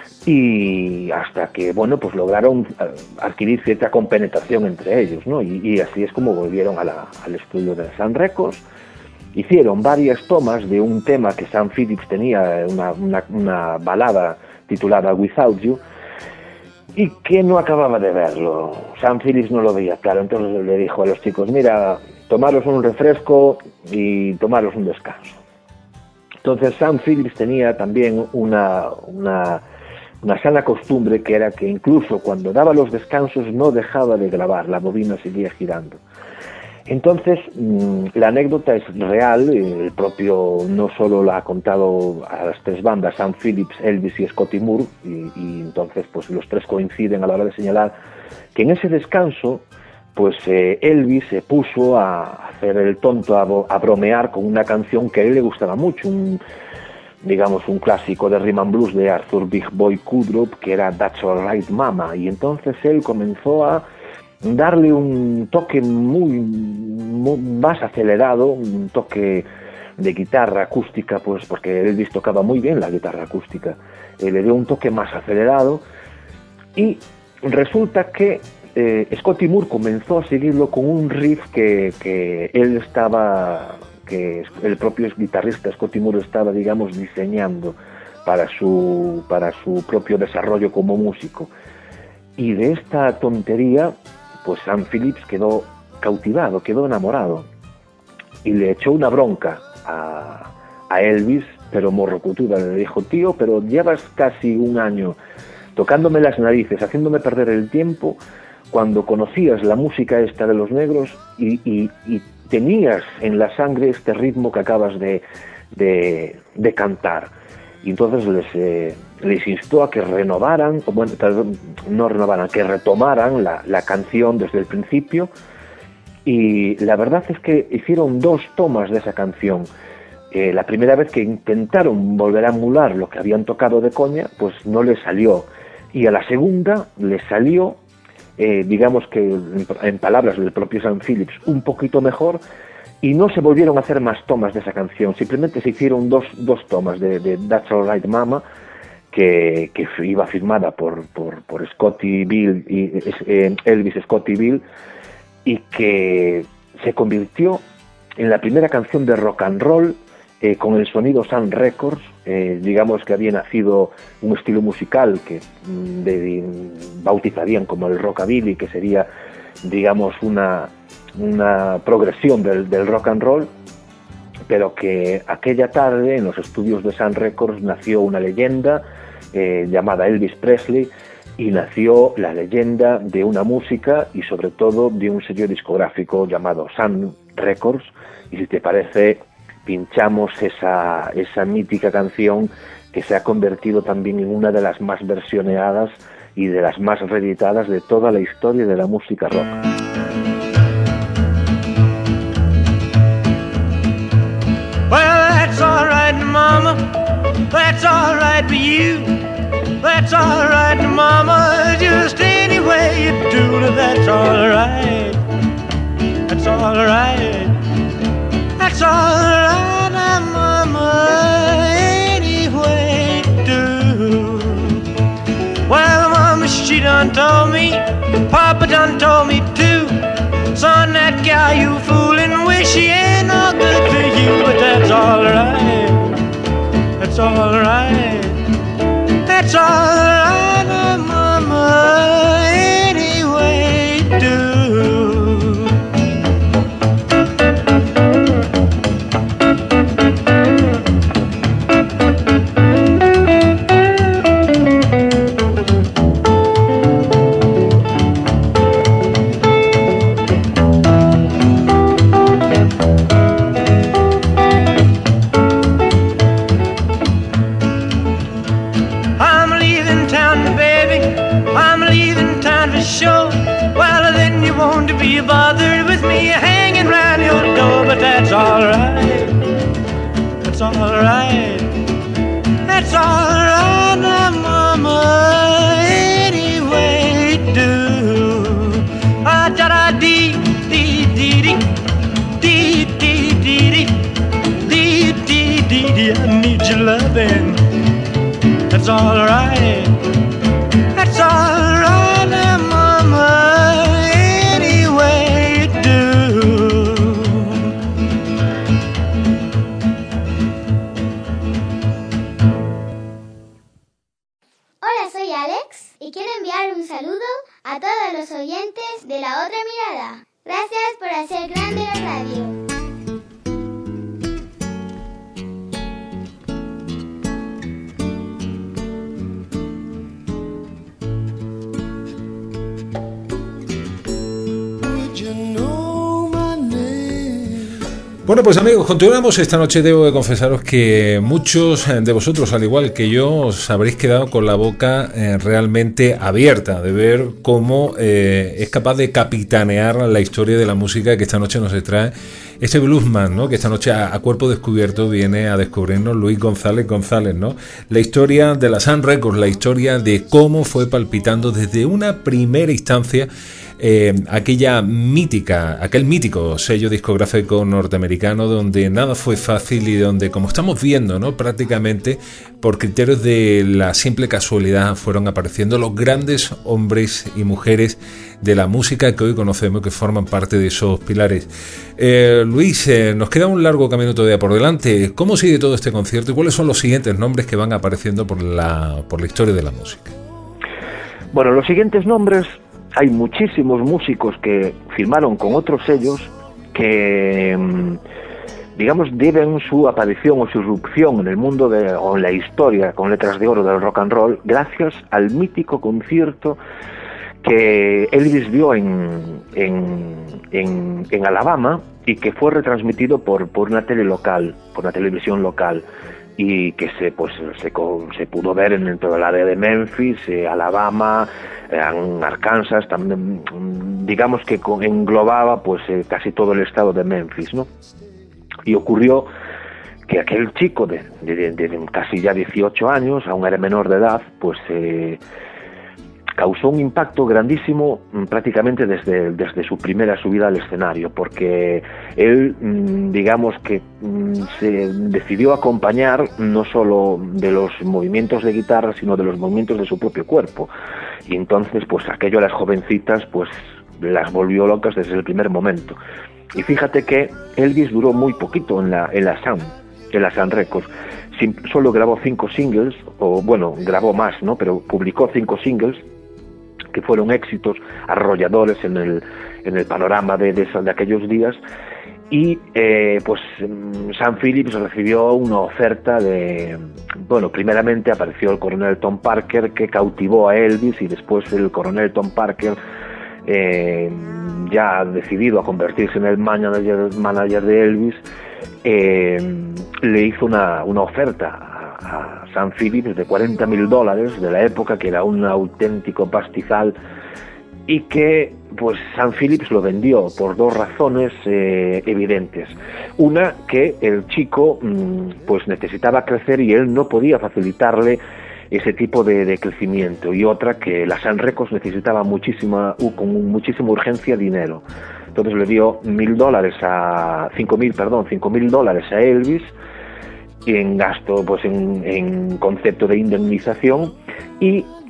y hasta que, bueno, pues lograron adquirir cierta compenetración entre ellos, ¿no? Y, y así es como volvieron a la, al estudio de Sun Records. Hicieron varias tomas de un tema que Sam Phillips tenía, una, una, una balada titulada Without You, y que no acababa de verlo. Sam Phillips no lo veía claro, entonces le dijo a los chicos, mira, tomaros un refresco y tomaros un descanso. Entonces Sam Phillips tenía también una, una, una sana costumbre, que era que incluso cuando daba los descansos no dejaba de grabar, la bobina seguía girando. Entonces, la anécdota es real, el propio no solo la ha contado a las tres bandas, Sam Phillips, Elvis y Scotty Moore, y, y entonces pues los tres coinciden a la hora de señalar que en ese descanso, pues eh, Elvis se puso a hacer el tonto, a, a bromear con una canción que a él le gustaba mucho, un, digamos un clásico de rhythm and blues de Arthur Big Boy Kudrow, que era That's All Right Mama, y entonces él comenzó a darle un toque muy, muy más acelerado, un toque de guitarra acústica, pues porque Elvis tocaba muy bien la guitarra acústica, eh, le dio un toque más acelerado, y resulta que eh, Scotty Moore comenzó a seguirlo con un riff que, que él estaba, que el propio guitarrista Scotty Moore estaba, digamos, diseñando para su, para su propio desarrollo como músico. Y de esta tontería, pues Sam Phillips quedó cautivado, quedó enamorado, y le echó una bronca a, a Elvis, pero morrocutuda. Le dijo, tío, pero llevas casi un año tocándome las narices, haciéndome perder el tiempo, cuando conocías la música esta de los negros y, y, y tenías en la sangre este ritmo que acabas de, de, de cantar. Y entonces les, eh, les instó a que renovaran, o bueno, no renovaran, que retomaran la, la canción desde el principio, y la verdad es que hicieron dos tomas de esa canción. Eh, la primera vez que intentaron volver a emular lo que habían tocado de coña, pues no les salió, y a la segunda les salió, eh, digamos que en, en palabras del propio Sam Phillips, un poquito mejor, y no se volvieron a hacer más tomas de esa canción, simplemente se hicieron dos, dos tomas de, de That's All Right Mama, que, que iba firmada por, por, por Scotty Bill y eh, Elvis, Scotty Bill, y que se convirtió en la primera canción de rock and roll eh, con el sonido Sun Records. Eh, digamos que había nacido un estilo musical que de, de, bautizarían como el rockabilly, que sería, digamos, una una progresión del, del rock and roll, pero que aquella tarde en los estudios de Sun Records nació una leyenda eh, llamada Elvis Presley, y nació la leyenda de una música y sobre todo de un sello discográfico llamado Sun Records. Y si te parece, pinchamos esa, esa mítica canción que se ha convertido también en una de las más versioneadas y de las más reeditadas de toda la historia de la música rock. That's all right, mama, that's all right for you. That's all right, mama, just any way you do it. That's all right, that's all right, that's all right, mama, any way done told me, Papa done told me too. Son, that gal you foolin' with, she ain't no good for you. But that's alright, that's alright, that's alright, oh, mama, anyway do. Bothered with me hanging round your door, but that's alright, that's alright, that's alright, now mama, anyway do. Ah da da dee dee dee dee dee dee dee dee dee dee dee. I need your loving, that's alright, that's alright, now mama. Y quiero enviar un saludo a todos los oyentes de La Otra Mirada. Gracias por hacer grande la radio. Bueno, pues amigos, continuamos esta noche. Debo de confesaros que muchos de vosotros, al igual que yo, os habréis quedado con la boca eh, realmente abierta de ver cómo eh, es capaz de capitanear la historia de la música que esta noche nos trae este bluesman, ¿no? Que esta noche a, a cuerpo descubierto viene a descubrirnos Luis González González, ¿no? La historia de la Sun Records, la historia de cómo fue palpitando desde una primera instancia Eh, aquella mítica, aquel mítico sello discográfico norteamericano donde nada fue fácil y donde, como estamos viendo, ¿no? Prácticamente por criterios de la simple casualidad fueron apareciendo los grandes hombres y mujeres de la música que hoy conocemos, que forman parte de esos pilares. Eh, Luis, eh, nos queda un largo camino todavía por delante. ¿Cómo sigue todo este concierto y cuáles son los siguientes nombres que van apareciendo por la, por la historia de la música? Bueno, los siguientes nombres, hay muchísimos músicos que firmaron con otros sellos que, digamos, deben su aparición o su irrupción en el mundo de, o en la historia con letras de oro del rock and roll gracias al mítico concierto que Elvis dio en, en, en, en Alabama y que fue retransmitido por, por una tele local, por una televisión local, y que se pues se, se pudo ver en todo el área de Memphis, eh, Alabama, en Arkansas, también, digamos que englobaba pues eh, casi todo el estado de Memphis, ¿no? Y ocurrió que aquel chico de, de, de, de casi ya dieciocho años, aún era menor de edad, pues eh, causó un impacto grandísimo prácticamente desde, desde su primera subida al escenario, porque él, digamos que se decidió acompañar no solo de los movimientos de guitarra, sino de los movimientos de su propio cuerpo. Y entonces, pues aquello a las jovencitas, pues las volvió locas desde el primer momento. Y fíjate que Elvis duró muy poquito en la, en la Sun, en la Sun Records. Sin, solo grabó cinco singles, o bueno, grabó más, ¿no? Pero publicó cinco singles, que fueron éxitos arrolladores en el, en el panorama de, de, de aquellos días, y eh, pues Sam Phillips recibió una oferta de, bueno, primeramente apareció el coronel Tom Parker, que cautivó a Elvis, y después el coronel Tom Parker, eh, ya decidido a convertirse en el manager, manager de Elvis, eh, le hizo una, una oferta a Sam Phillips de cuarenta mil dólares de la época, que era un auténtico pastizal, y que pues Sam Phillips lo vendió por dos razones eh, evidentes. Una, que el chico mmm, pues necesitaba crecer y él no podía facilitarle ese tipo de, de crecimiento, y otra, que la Sun Records necesitaba muchísima, uh, con muchísima urgencia dinero. Entonces le dio mil dólares a cinco mil, perdón, cinco mil dólares a Elvis, en gasto, pues en, en concepto de indemnización, y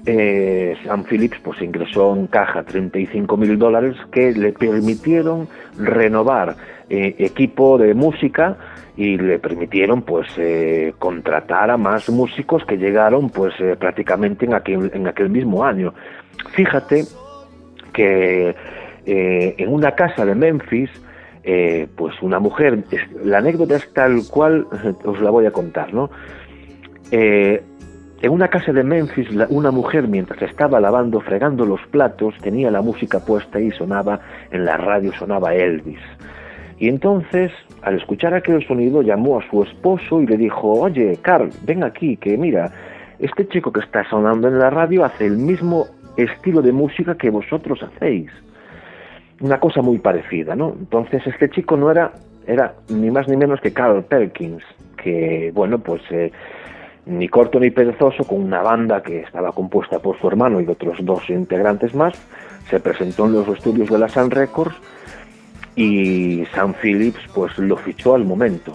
eh, Sam Phillips pues ingresó en caja treinta y cinco mil dólares que le permitieron renovar eh, equipo de música y le permitieron pues eh, contratar a más músicos que llegaron pues eh, prácticamente en aquel, en aquel mismo año. Fíjate que eh, en una casa de Memphis, eh, pues una mujer, la anécdota es tal cual, os la voy a contar, ¿no? Eh, en una casa de Memphis, la, una mujer mientras estaba lavando, fregando los platos, tenía la música puesta y sonaba, en la radio sonaba Elvis. Y entonces, al escuchar aquel sonido, llamó a su esposo y le dijo: oye, Carl, ven aquí, que mira, este chico que está sonando en la radio hace el mismo estilo de música que vosotros hacéis. Una cosa muy parecida, ¿no? Entonces este chico no era, era ni más ni menos que Carl Perkins, que, bueno, pues eh, ni corto ni perezoso, con una banda que estaba compuesta por su hermano y otros dos integrantes más, se presentó en los estudios de la Sun Records y Sam Phillips pues lo fichó al momento.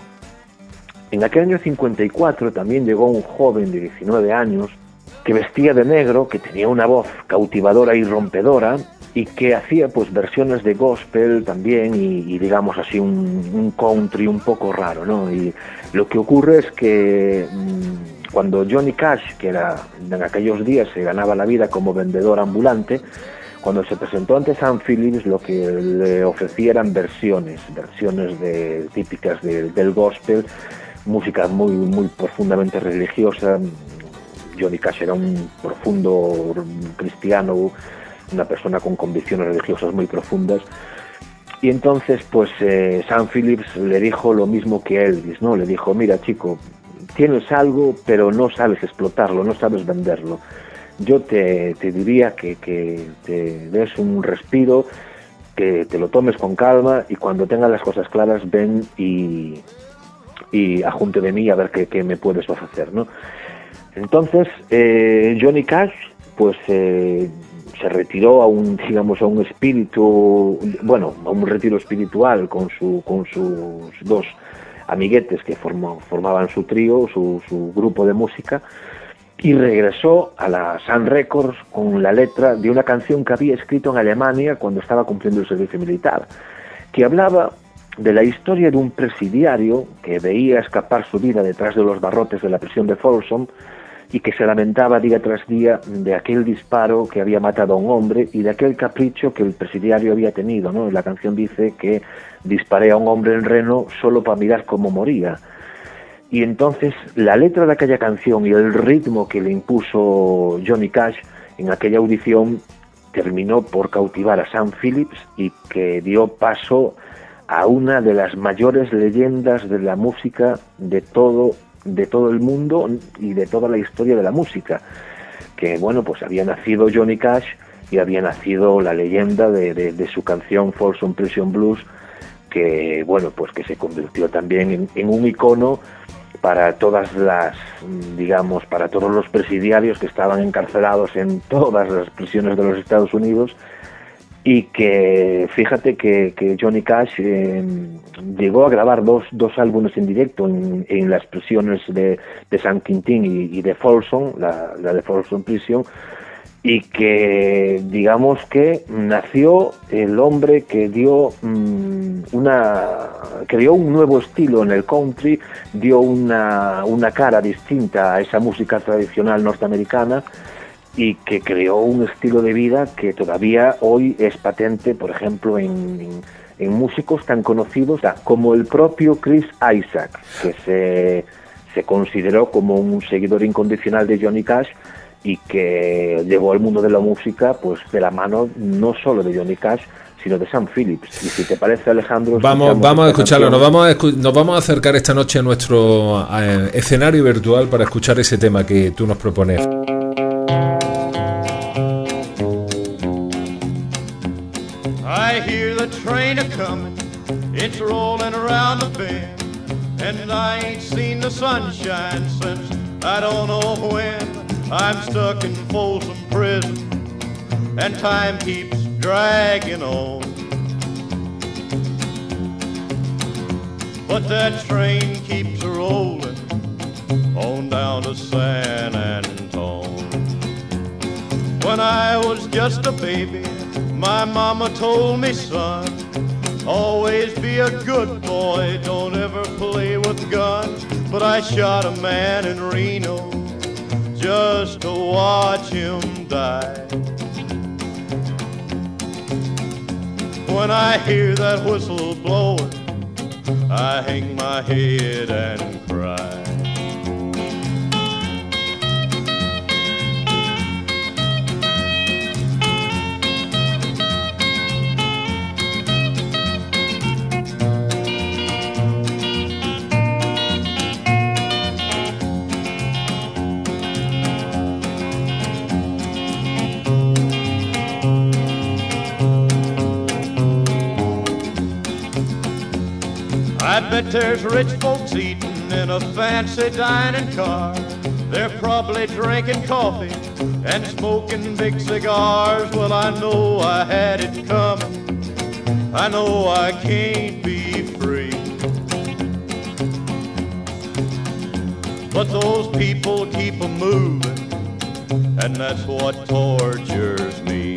En aquel año cincuenta y cuatro también llegó un joven de diecinueve años que vestía de negro, que tenía una voz cautivadora y rompedora y que hacía pues versiones de gospel también y, y digamos así un, un country un poco raro, ¿no? Y lo que ocurre es que mmm, cuando Johnny Cash, que era en aquellos días se ganaba la vida como vendedor ambulante, cuando se presentó ante Sam Phillips, lo que le ofrecía eran versiones, versiones de, típicas de, del gospel, música muy, muy profundamente religiosa. Johnny Cash era un profundo cristiano, una persona con convicciones religiosas muy profundas, y entonces pues eh, Sam Phillips le dijo lo mismo que Elvis, ¿no? Le dijo: mira, chico, tienes algo, pero no sabes explotarlo, no sabes venderlo. Yo te, te diría que, que te des un respiro, que te lo tomes con calma y cuando tengas las cosas claras ven y, y ajunte de mí a ver qué, qué me puedes ofrecer, ¿no? Entonces eh, Johnny Cash pues eh, se retiró a un, digamos, a un espíritu, bueno, a un retiro espiritual con su, con sus dos amiguetes que formó, formaban su trío, su, su grupo de música, y regresó a la Sun Records con la letra de una canción que había escrito en Alemania cuando estaba cumpliendo el servicio militar, que hablaba de la historia de un presidiario que veía escapar su vida detrás de los barrotes de la prisión de Folsom y que se lamentaba día tras día de aquel disparo que había matado a un hombre y de aquel capricho que el presidiario había tenido, ¿no? La canción dice que disparé a un hombre en Reno solo para mirar cómo moría. Y entonces la letra de aquella canción y el ritmo que le impuso Johnny Cash en aquella audición terminó por cautivar a Sam Phillips y que dio paso a una de las mayores leyendas de la música de todo, de todo el mundo y de toda la historia de la música. Que bueno, pues había nacido Johnny Cash y había nacido la leyenda de, de, de su canción Folsom Prison Blues, que bueno, pues que se convirtió también en, en un icono para todas las, digamos, para todos los presidiarios que estaban encarcelados en todas las prisiones de los Estados Unidos, y que fíjate que, que Johnny Cash eh, llegó a grabar dos, dos álbumes en directo en, en las prisiones de, de San Quintín y, y de Folsom, la, la de Folsom Prison, y que digamos que nació el hombre que dio mmm, una que dio un nuevo estilo en el country, dio una, una cara distinta a esa música tradicional norteamericana y que creó un estilo de vida que todavía hoy es patente, por ejemplo, en, en, en músicos tan conocidos como el propio Chris Isaak, que se, se consideró como un seguidor incondicional de Johnny Cash y que llegó al mundo de la música pues de la mano no solo de Johnny Cash, sino de Sam Phillips. Y si te parece, Alejandro, vamos, vamos a escucharlo, nos vamos a, escu- nos vamos a acercar esta noche a nuestro eh, escenario virtual para escuchar ese tema que tú nos propones. I hear the train a-comin', it's rollin' around the bend, and I ain't seen the sunshine since I don't know when. I'm stuck in Folsom Prison, and time keeps dragging on. But that train keeps rolling on down to San Antone. When I was just a baby, my mama told me, son, always be a good boy, don't ever play with guns. But I shot a man in Reno just to watch him die. When I hear that whistle blowing, I hang my head and cry. I bet there's rich folks eating in a fancy dining car. They're probably drinking coffee and smoking big cigars. Well, I know I had it coming. I know I can't be free. But those people keep a moving, and that's what tortures me.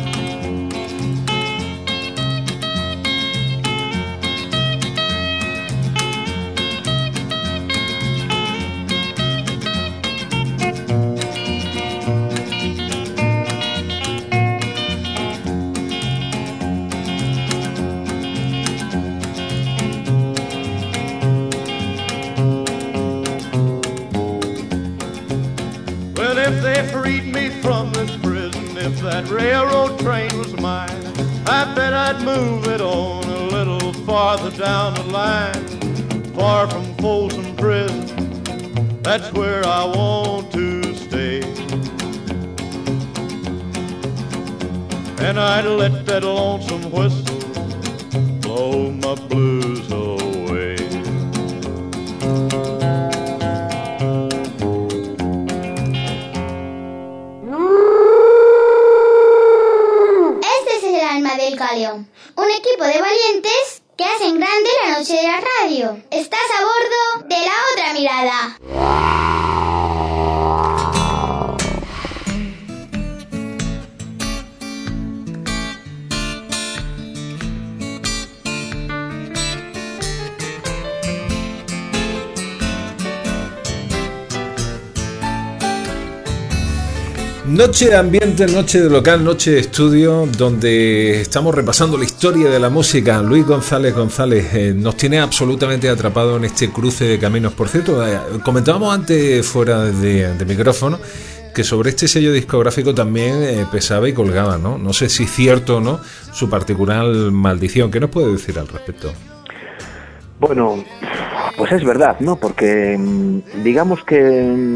That railroad train was mine, I bet I'd move it on a little farther down the line, far from Folsom Prison, that's where I want to stay. And I'd let that lonesome whistle blow my blues away. Del Galeón, un equipo de valientes que hacen grande la noche de la radio. Estás a bordo de La Otra Mirada. Noche de ambiente, noche de local, noche de estudio, donde estamos repasando la historia de la música. Luis González González eh, nos tiene absolutamente atrapado en este cruce de caminos. Por cierto, eh, comentábamos antes fuera de, de micrófono que sobre este sello discográfico también eh, pesaba y colgaba, ¿no? No sé si cierto o no su particular maldición. ¿Qué nos puede decir al respecto? Bueno, pues es verdad, ¿no? Porque digamos que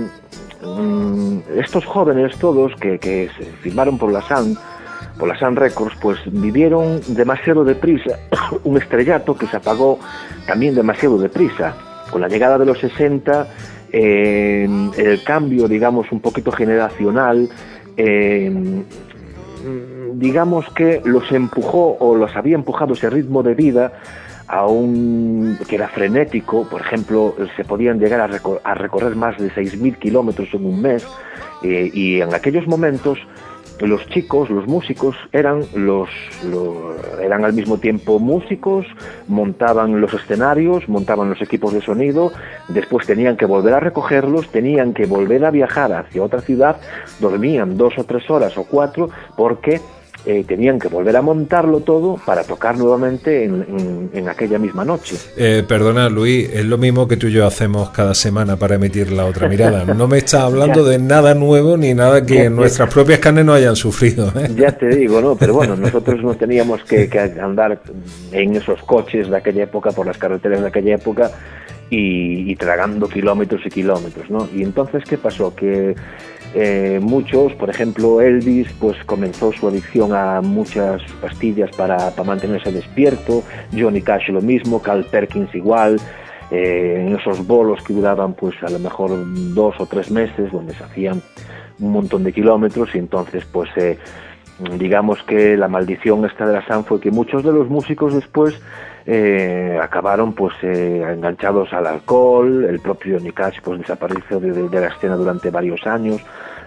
estos jóvenes todos que, que se firmaron por la Sun, por la Sun Records, pues vivieron demasiado deprisa un estrellato que se apagó también demasiado deprisa. Con la llegada de los sesenta, eh, el cambio, digamos, un poquito generacional, eh, digamos que los empujó o los había empujado ese ritmo de vida a un que era frenético. Por ejemplo, se podían llegar a, recor- a recorrer más de seis mil kilómetros en un mes, eh, y en aquellos momentos los chicos, los músicos, eran los, los eran al mismo tiempo músicos, montaban los escenarios, montaban los equipos de sonido, después tenían que volver a recogerlos, tenían que volver a viajar hacia otra ciudad, dormían dos o tres horas o cuatro, porque Eh, tenían que volver a montarlo todo para tocar nuevamente en, en, en aquella misma noche. Eh, perdona, Luis, es lo mismo que tú y yo hacemos cada semana para emitir La Otra Mirada. No me estás hablando de nada nuevo ni nada que ya, nuestras ya, propias carnes no hayan sufrido, ¿eh? Ya te digo, ¿no? Pero bueno, nosotros no teníamos que, que andar en esos coches de aquella época, por las carreteras de aquella época, y, y tragando kilómetros y kilómetros, ¿no? Y entonces, ¿qué pasó? Que Eh, muchos, por ejemplo Elvis, pues comenzó su adicción a muchas pastillas para, para mantenerse despierto. Johnny Cash lo mismo, Carl Perkins igual, eh, en esos bolos que duraban pues a lo mejor dos o tres meses, donde se hacían un montón de kilómetros. Y entonces pues eh, digamos que la maldición esta de la Sun fue que muchos de los músicos después Eh, acabaron pues eh, enganchados al alcohol. El propio Johnny Cash pues desapareció de, de, de la escena durante varios años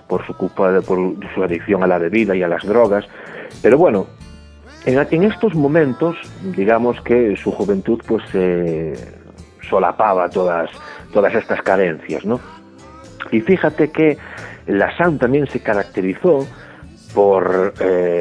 por su culpa, por su adicción a la bebida y a las drogas. Pero bueno, en, en estos momentos, digamos que su juventud pues eh, solapaba todas, todas estas carencias, ¿no? Y fíjate que la Sun también se caracterizó por,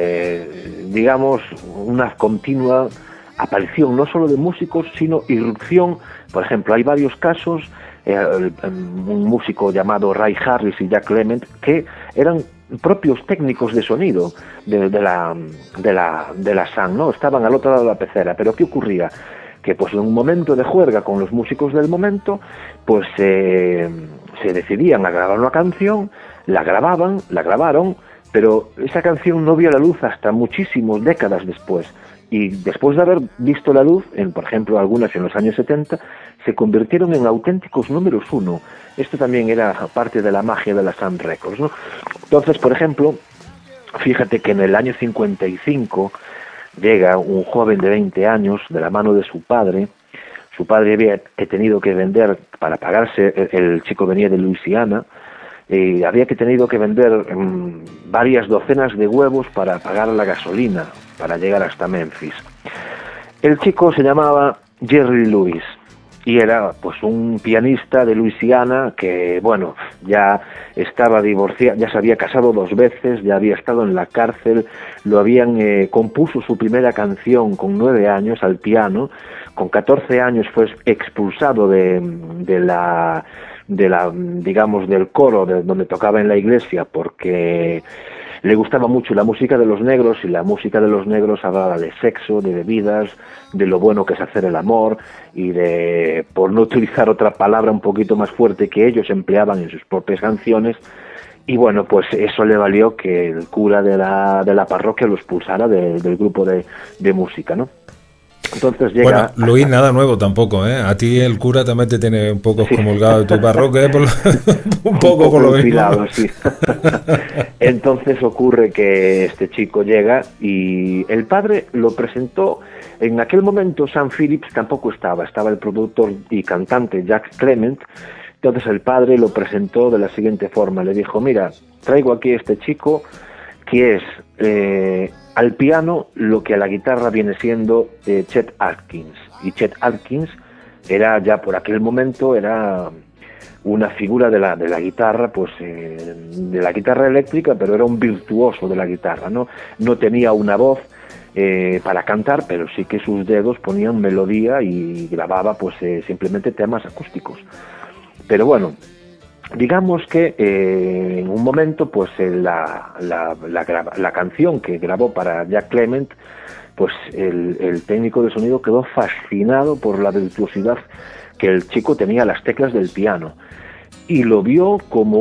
eh, digamos, una continua aparición no solo de músicos, sino irrupción. Por ejemplo, hay varios casos, eh, un músico llamado Ray Harris y Jack Clement, que eran propios técnicos de sonido de, de la de la de la Sun, ¿no? Estaban al otro lado de la pecera. Pero ¿qué ocurría? Que pues en un momento de juerga con los músicos del momento, pues eh, se decidían a grabar una canción, la grababan, la grabaron, pero esa canción no vio la luz hasta muchísimas décadas después. Y después de haber visto la luz, en, por ejemplo, algunas en los años setenta, se convirtieron en auténticos números uno. Esto también era parte de la magia de la Sun Records, ¿no? Entonces, por ejemplo, fíjate que en el año cincuenta y cinco llega un joven de veinte años de la mano de su padre. Su padre había tenido que vender, para pagarse, el, el chico venía de Luisiana, y había que tenido que vender um, varias docenas de huevos para pagar la gasolina para llegar hasta Memphis. El chico se llamaba Jerry Lewis y era pues un pianista de Luisiana que, bueno, ya estaba divorciado, ya se había casado dos veces, ya había estado en la cárcel, lo habían eh, compuso su primera canción con nueve años al piano, con catorce años fue expulsado de, de la de la, digamos, del coro de donde tocaba en la iglesia, porque le gustaba mucho la música de los negros, y la música de los negros hablaba de sexo, de bebidas, de lo bueno que es hacer el amor, y de, por no utilizar otra palabra un poquito más fuerte que ellos empleaban en sus propias canciones. Y bueno, pues eso le valió que el cura de la, de la parroquia lo expulsara de, del grupo de, de música, ¿no? Entonces llega... Bueno, Luis, hasta... nada nuevo tampoco, ¿eh? A ti el cura también te tiene un poco excomulgado de tu parroquia, ¿eh? Por lo... un poco, un poco por lo mismo. Sí. Entonces ocurre que este chico llega y el padre lo presentó. En aquel momento Sam Phillips tampoco estaba, estaba el productor y cantante Jack Clement. Entonces el padre lo presentó de la siguiente forma, le dijo: mira, traigo aquí a este chico que es... Eh, al piano lo que a la guitarra viene siendo eh, Chet Atkins. Y Chet Atkins era ya por aquel momento era una figura de la de la guitarra, pues eh, de la guitarra eléctrica, pero era un virtuoso de la guitarra, no no tenía una voz eh, para cantar, pero sí que sus dedos ponían melodía y grababa pues eh, simplemente temas acústicos. Pero bueno, digamos que eh, en un momento pues eh, la, la, la, la canción que grabó para Jack Clement, pues el, el técnico de sonido quedó fascinado por la virtuosidad que el chico tenía a las teclas del piano y lo vio como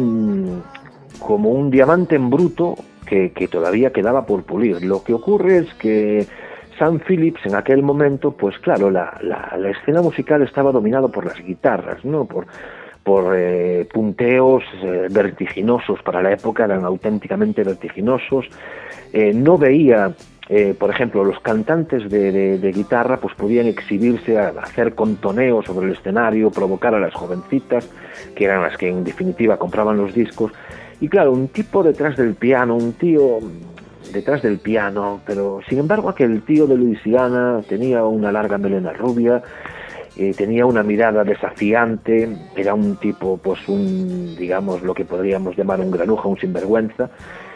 un como un diamante en bruto que, que todavía quedaba por pulir. Lo que ocurre es que Sam Phillips en aquel momento, pues claro, la, la, la escena musical estaba dominada por las guitarras, ¿no? Por por eh, punteos eh, vertiginosos, para la época eran auténticamente vertiginosos. Eh, no veía, eh, por ejemplo, los cantantes de, de, de guitarra pues podían exhibirse, a hacer contoneos sobre el escenario, provocar a las jovencitas, que eran las que en definitiva compraban los discos. Y claro, un tipo detrás del piano, un tío detrás del piano, pero sin embargo aquel tío de Luisiana tenía una larga melena rubia, Eh, tenía una mirada desafiante, era un tipo, pues un, digamos, lo que podríamos llamar un granuja, un sinvergüenza,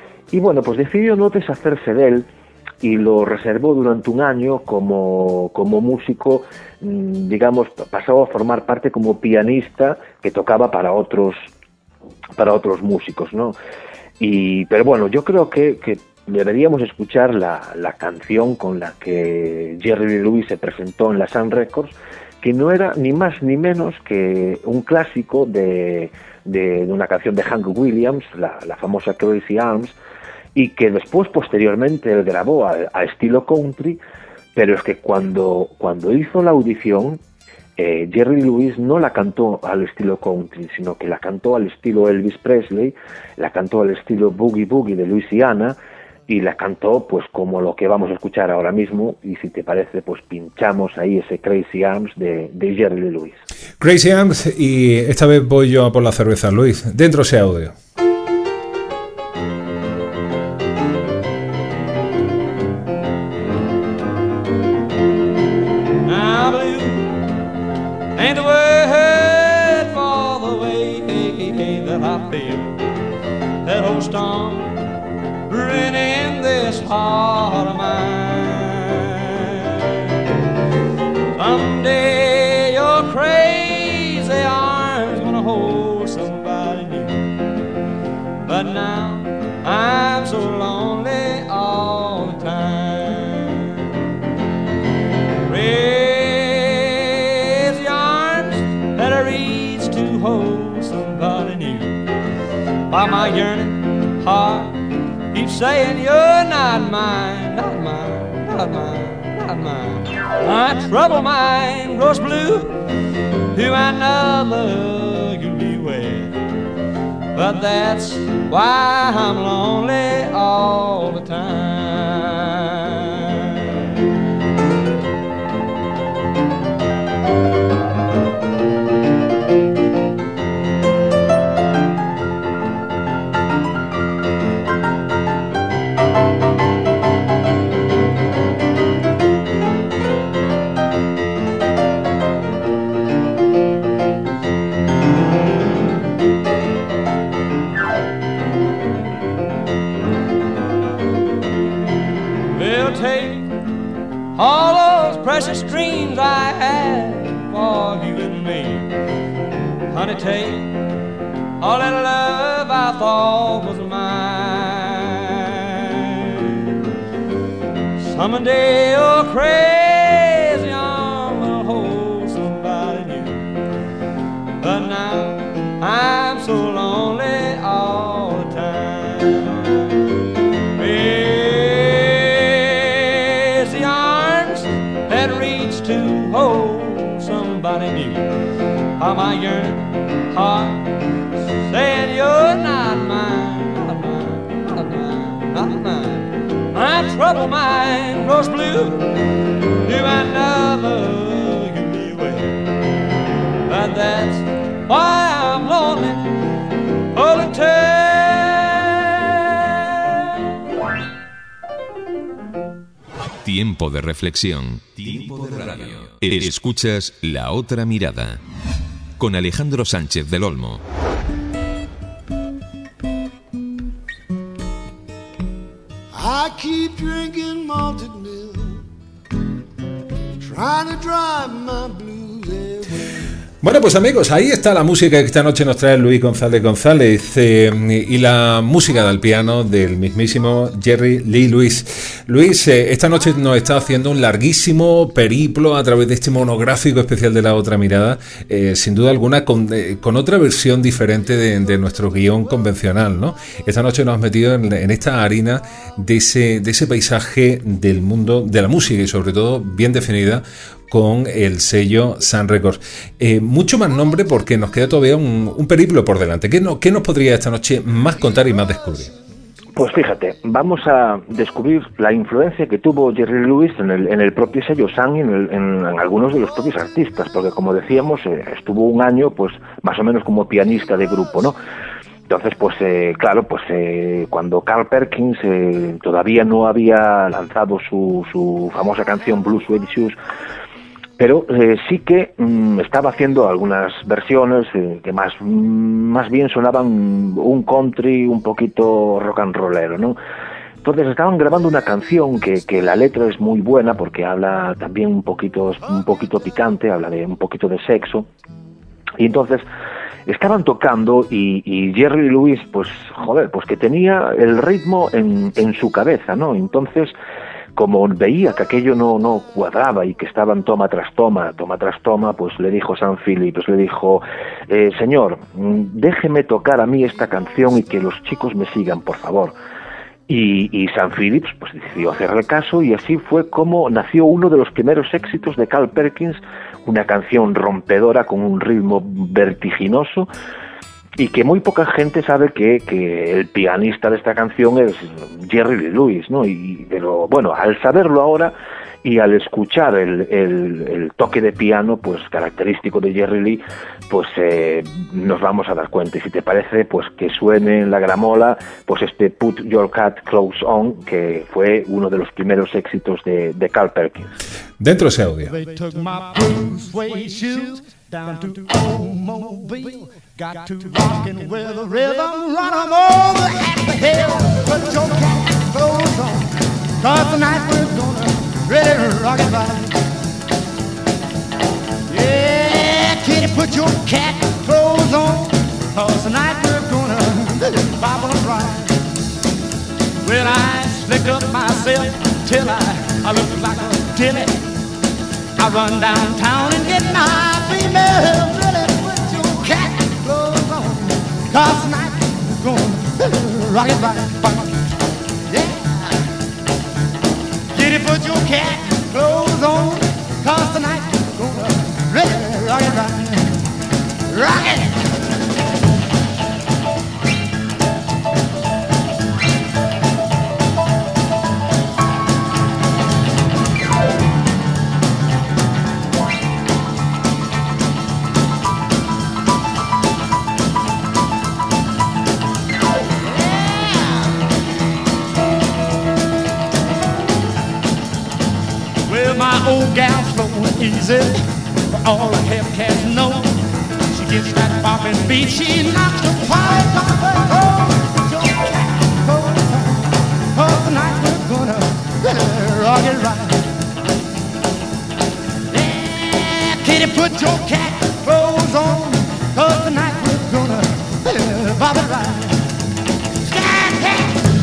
y bueno, pues decidió no deshacerse de él y lo reservó durante un año como, como músico, digamos, pasó a formar parte como pianista que tocaba para otros, para otros músicos, ¿no? Y, pero bueno, yo creo que, que deberíamos escuchar la, la canción con la que Jerry Lewis se presentó en la Sun Records, que no era ni más ni menos que un clásico de, de, de una canción de Hank Williams, la, la famosa Crazy Arms, y que después, posteriormente, él grabó a, a estilo country, pero es que cuando, cuando hizo la audición, eh, Jerry Lewis no la cantó al estilo country, sino que la cantó al estilo Elvis Presley, la cantó al estilo Boogie Boogie de Luisiana, y la cantó pues como lo que vamos a escuchar ahora mismo, y si te parece pues pinchamos ahí ese Crazy Arms de, de Jerry Lewis. Crazy Arms, y esta vez voy yo a por la cerveza, Luis, dentro ese audio. baby, that old storm brewing in this heart of mine. Someday your crazy arms gonna hold somebody new, but now I'm so lonely all the time. Raise your arms that I reach to hold somebody new, while my yearning heart keeps saying you're not mine, not mine, not mine, not mine. My troubled mind grows blue to another you'll be with, but that's why I'm lonely all the time. All those precious dreams I had for you and me, honey, take all that love I thought was mine. Someday your crazy arm will hold somebody new, but now I'm so lonely all the time. To hold somebody new, how my yearning heart saying you're not mine, not mine, not mine, not mine. My troubled mind grows blue to another you'll be with, but that's why I'm lonely all the time. Tiempo de reflexión. Tiempo de radio. Escuchas La Otra Mirada con Alejandro Sánchez del Olmo. I keep drinking malted milk, trying to drive my blues away. Bueno, pues amigos, ahí está la música que esta noche nos trae Luis González González eh, y la música del piano del mismísimo Jerry Lee Lewis. Luis, eh, esta noche nos está haciendo un larguísimo periplo a través de este monográfico especial de La Otra Mirada, eh, sin duda alguna con, eh, con otra versión diferente de, de nuestro guión convencional, ¿no? Esta noche nos has metido en, en esta harina de ese, de ese paisaje del mundo de la música y sobre todo bien definida con el sello Sun Records. Eh, mucho más nombre porque nos queda todavía un, un periplo por delante. ¿Qué, no, ¿Qué nos podría esta noche más contar y más descubrir? Pues fíjate, vamos a descubrir la influencia que tuvo Jerry Lewis en el, en el propio sello Sun y en, el, en, en algunos de los propios artistas, porque como decíamos, eh, estuvo un año pues más o menos como pianista de grupo, ¿no? Entonces, pues eh, claro, pues eh, cuando Carl Perkins eh, todavía no había lanzado su, su famosa canción Blue Suede Shoes, pero eh, sí que mm, estaba haciendo algunas versiones eh, que más, más bien sonaban un country un poquito rock and rollero, ¿no? Entonces estaban grabando una canción que, que la letra es muy buena porque habla también un poquito, un poquito picante, habla de un poquito de sexo, y entonces estaban tocando y, y Jerry Lewis, pues joder, pues que tenía el ritmo en, en su cabeza, ¿no? Entonces, como veía que aquello no, no cuadraba y que estaban toma tras toma, toma tras toma, pues le dijo Sam Phillips, le dijo, eh, señor, déjeme tocar a mí esta canción y que los chicos me sigan, por favor. Y, y Sam Phillips pues decidió hacerle caso y así fue como nació uno de los primeros éxitos de Carl Perkins, una canción rompedora con un ritmo vertiginoso y que muy poca gente sabe que, que el pianista de esta canción es Jerry Lee Lewis, ¿no? Y, pero bueno, al saberlo ahora y al escuchar el, el, el toque de piano pues característico de Jerry Lee, pues eh, nos vamos a dar cuenta. Y si te parece, pues que suene en la gramola pues este Put Your Cat Clothes On, que fue uno de los primeros éxitos de, de Carl Perkins. Dentro ese audio. They took my blue suede shoes down to old Mobile. Got to rockin' with a rhythm, run 'em over at the hill. Put your cat clothes on, 'cause tonight we're gonna really rock it right. Yeah, kitty, put your cat clothes on, 'cause tonight we're gonna really bop 'em right. Well, I slick up myself till I, I look like a dilly. I run downtown and get my female. Really put your cat clothes on, 'cause tonight we're gonna rock it right. Yeah. Kitty, put your cat clothes on, 'cause tonight we're gonna really rock it right. Rock it. Old gal's flowing easy, but all the Hellcats know she gets that bopping beat. She knocks the quiet off her toe. Put your cat clothes on, 'cause tonight we're gonna really rock it right. Yeah, kitty, put your cat clothes on, 'cause tonight we're gonna really bop it right. Sky cat.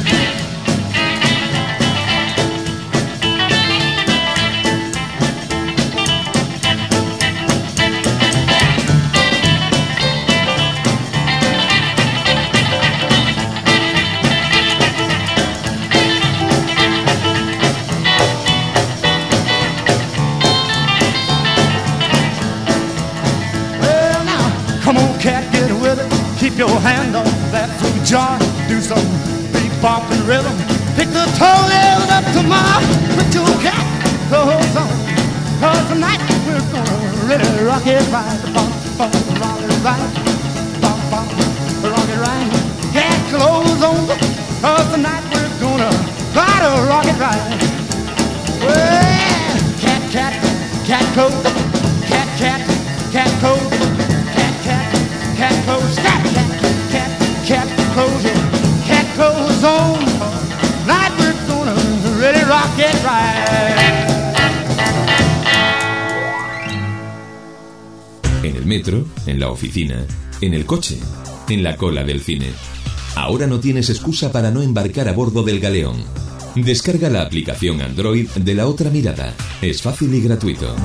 Keep your hand on that fruit jar. Do some big bopping rhythm. Pick the toenails up tomorrow. Put your cat clothes on, 'cause tonight we're gonna really rock it right. Bop, bop, rock it right. Bop, bop, rock it right. Cat clothes on, 'cause tonight we're gonna try to rock it right. Well, cat, cat, cat coat. Cat, cat, cat coat. Cat, cat, cat coat. Cat, cat, cat, cat clothes on. Cat clothes on. Tonight we're gonna really rock it right. En el metro, en la oficina, en el coche, en la cola del cine. Ahora no tienes excusa para no embarcar a bordo del galeón. Descarga la aplicación Android de La Otra Mirada. Es fácil y gratuito.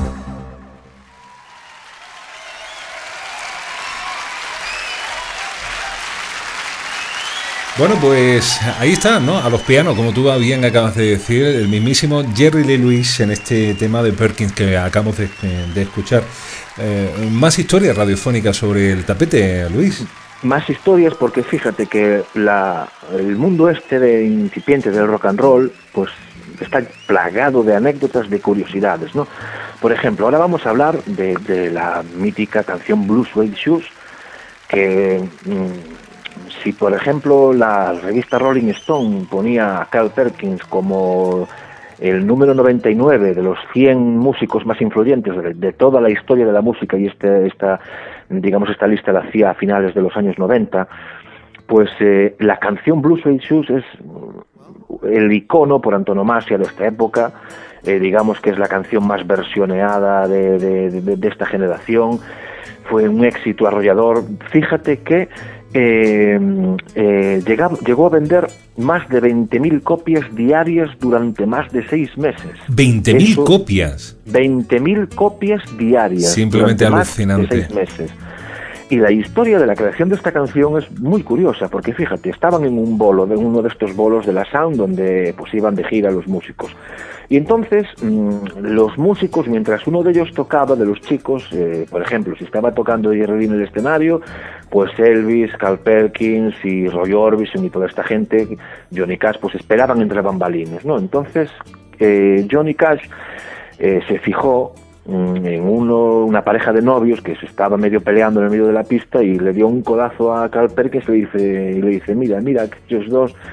Bueno, pues ahí está, ¿no? A los pianos, como tú bien acabas de decir, el mismísimo Jerry Lee Lewis en este tema de Perkins que acabamos de, de escuchar. Eh, más historias radiofónicas sobre el tapete, Luis. Más historias porque fíjate que la, el mundo este de incipiente del rock and roll, pues está plagado de anécdotas, de curiosidades, ¿no? Por ejemplo, ahora vamos a hablar de, de la mítica canción Blue Suede Shoes, que... Mmm, si por ejemplo la revista Rolling Stone ponía a Carl Perkins como el número noventa y nueve de los cien músicos más influyentes de, de toda la historia de la música, y este, esta, digamos, esta lista la hacía a finales de los años noventa, pues eh, la canción Blue Suede Shoes es el icono por antonomasia de esta época. Eh, digamos que es la canción más versioneada de, de, de, de esta generación. Fue un éxito arrollador. Fíjate que Eh, eh, llegó, llegó a vender más de veinte mil copias diarias durante más de seis meses. ¿veinte mil copias? veinte mil copias diarias. Simplemente alucinante. Más de seis meses. Y la historia de la creación de esta canción es muy curiosa, porque fíjate, estaban en un bolo, de uno de estos bolos de la Sound, donde pues iban de gira los músicos. Y entonces, mmm, los músicos, mientras uno de ellos tocaba, de los chicos, eh, por ejemplo, si estaba tocando Jerry Lee en el escenario, pues Elvis, Carl Perkins y Roy Orbison y toda esta gente, Johnny Cash, pues esperaban entre bambalines, ¿no? Entonces, eh, Johnny Cash eh, se fijó en uno, una pareja de novios que se estaba medio peleando en el medio de la pista, y le dio un codazo a Carl Perkins y le dice, y le dice mira, mira, aquellos dos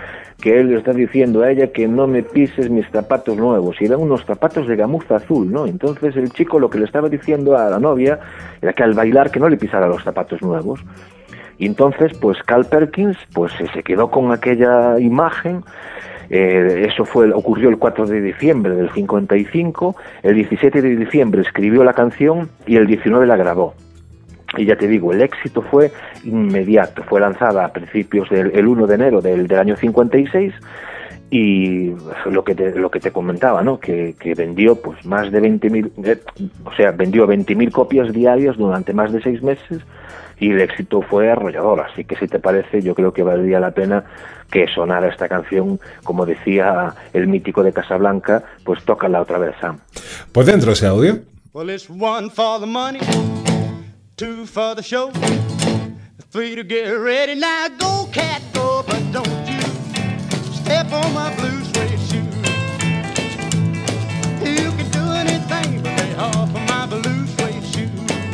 que él le está diciendo a ella que no me pises mis zapatos nuevos, y eran unos zapatos de gamuza azul, ¿no? Entonces el chico lo que le estaba diciendo a la novia era que al bailar que no le pisara los zapatos nuevos. Y entonces, pues Carl Perkins pues se quedó con aquella imagen. Eh, eso fue ocurrió el cuatro de diciembre del cincuenta y cinco, el diecisiete de diciembre escribió la canción y el diecinueve la grabó. Y ya te digo, el éxito fue inmediato, fue lanzada a principios del el uno de enero del, del año cincuenta y seis, y lo que te, lo que te comentaba, ¿no? Que, que vendió pues más de veinte mil, eh, o sea, vendió veinte mil copias diarias durante más de seis meses, y el éxito fue arrollador. Así que si te parece, yo creo que valdría la pena que sonara esta canción, como decía el mítico de Casablanca, pues tócala otra vez, Sam. Pues dentro ese audio. Well, it's one for the money, two for the show, three to get ready. Now go, cat, go, but don't you step on my blue suede shoe. You can do anything but lay off of my blue suede shoe.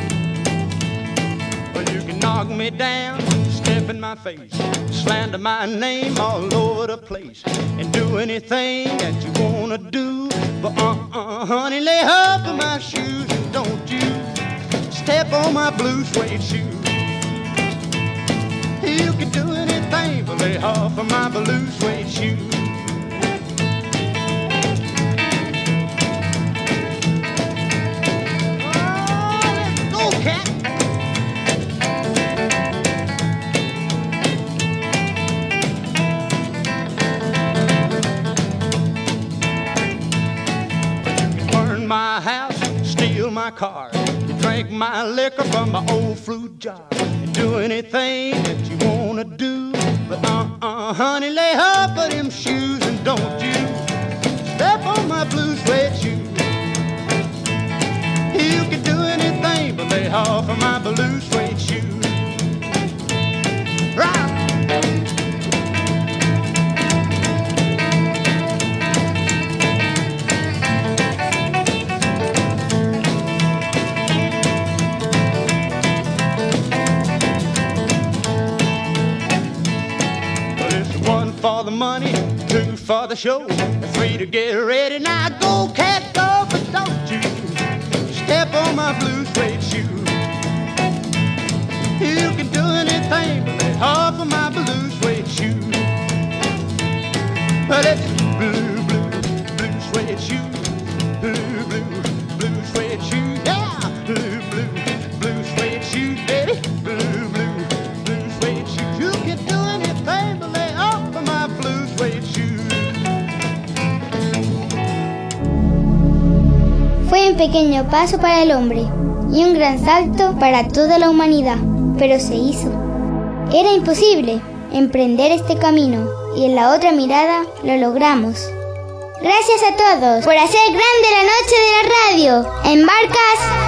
Well, you can knock me down, step in my face, slander my name all over the place, and do anything that you wanna do. But uh-uh, honey, lay off of my shoes, and don't you step on my blue suede shoe. You can do anything but lay off of my blue suede shoe. Oh, let's go, cat. Burn my house, steal my car, drink my liquor from my old fruit jar, and do anything that you wanna do. But uh-uh, honey, lay off of them shoes, and don't you step on my blue suede shoe. You can do anything but lay off of my blue suede shoe. Right. For the money, two for the show, three to get ready. Now go, cat, go, but don't you step on my blue suede shoe. You can do anything but lay off of my blue suede shoe. But it's blue, blue, blue suede shoe, blue, blue, blue suede shoe, yeah, blue, blue, blue suede shoe, baby, blue, blue, blue suede shoe. You can do anything but lay off of my blue suede shoe. Fue un pequeño paso para el hombre y un gran salto para toda la humanidad, pero se hizo. Era imposible emprender este camino y en la otra mirada lo logramos. Gracias a todos por hacer grande la noche de la radio. Embarcas.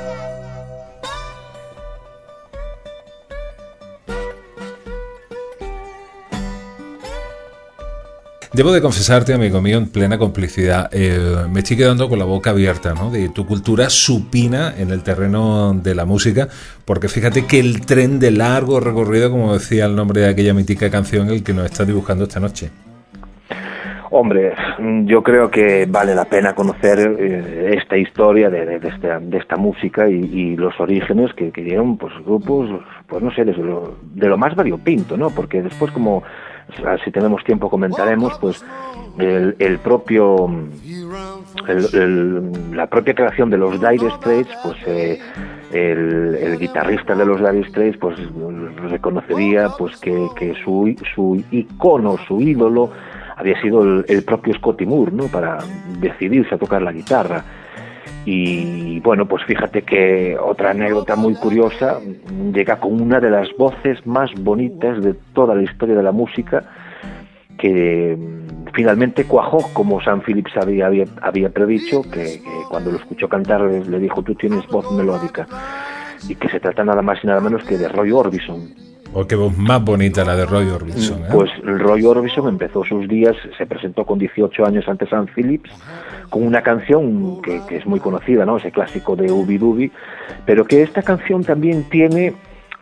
Debo de confesarte, amigo mío, en plena complicidad, eh, me estoy quedando con la boca abierta, ¿no? De tu cultura supina en el terreno de la música, porque fíjate que el tren de largo recorrido, como decía el nombre de aquella mítica canción, el que nos está dibujando esta noche. Hombre, yo creo que vale la pena conocer eh, esta historia de, de, de, esta, de esta música y, y los orígenes que, que dieron pues grupos, pues no sé, de lo, de lo más variopinto, ¿no? Porque después, como si tenemos tiempo comentaremos, pues el, el propio el, el, la propia creación de los Dire Straits, pues eh, el, el guitarrista de los Dire Straits pues reconocería pues que, que su, su icono, su ídolo había sido el, el propio Scotty Moore, ¿no? Para decidirse a tocar la guitarra. Y bueno, pues fíjate que otra anécdota muy curiosa, llega con una de las voces más bonitas de toda la historia de la música, que finalmente cuajó, como Sam Phillips había, había, había predicho, que, que cuando lo escuchó cantar le dijo: tú tienes voz melódica, y que se trata nada más y nada menos que de Roy Orbison. Oh, qué voz más bonita la de Roy Orbison, ¿eh? Pues Roy Orbison empezó sus días, se presentó con dieciocho años ante Sam Phillips con una canción que, que es muy conocida, ¿no? Ese clásico de Ubi Dubi, pero que esta canción también tiene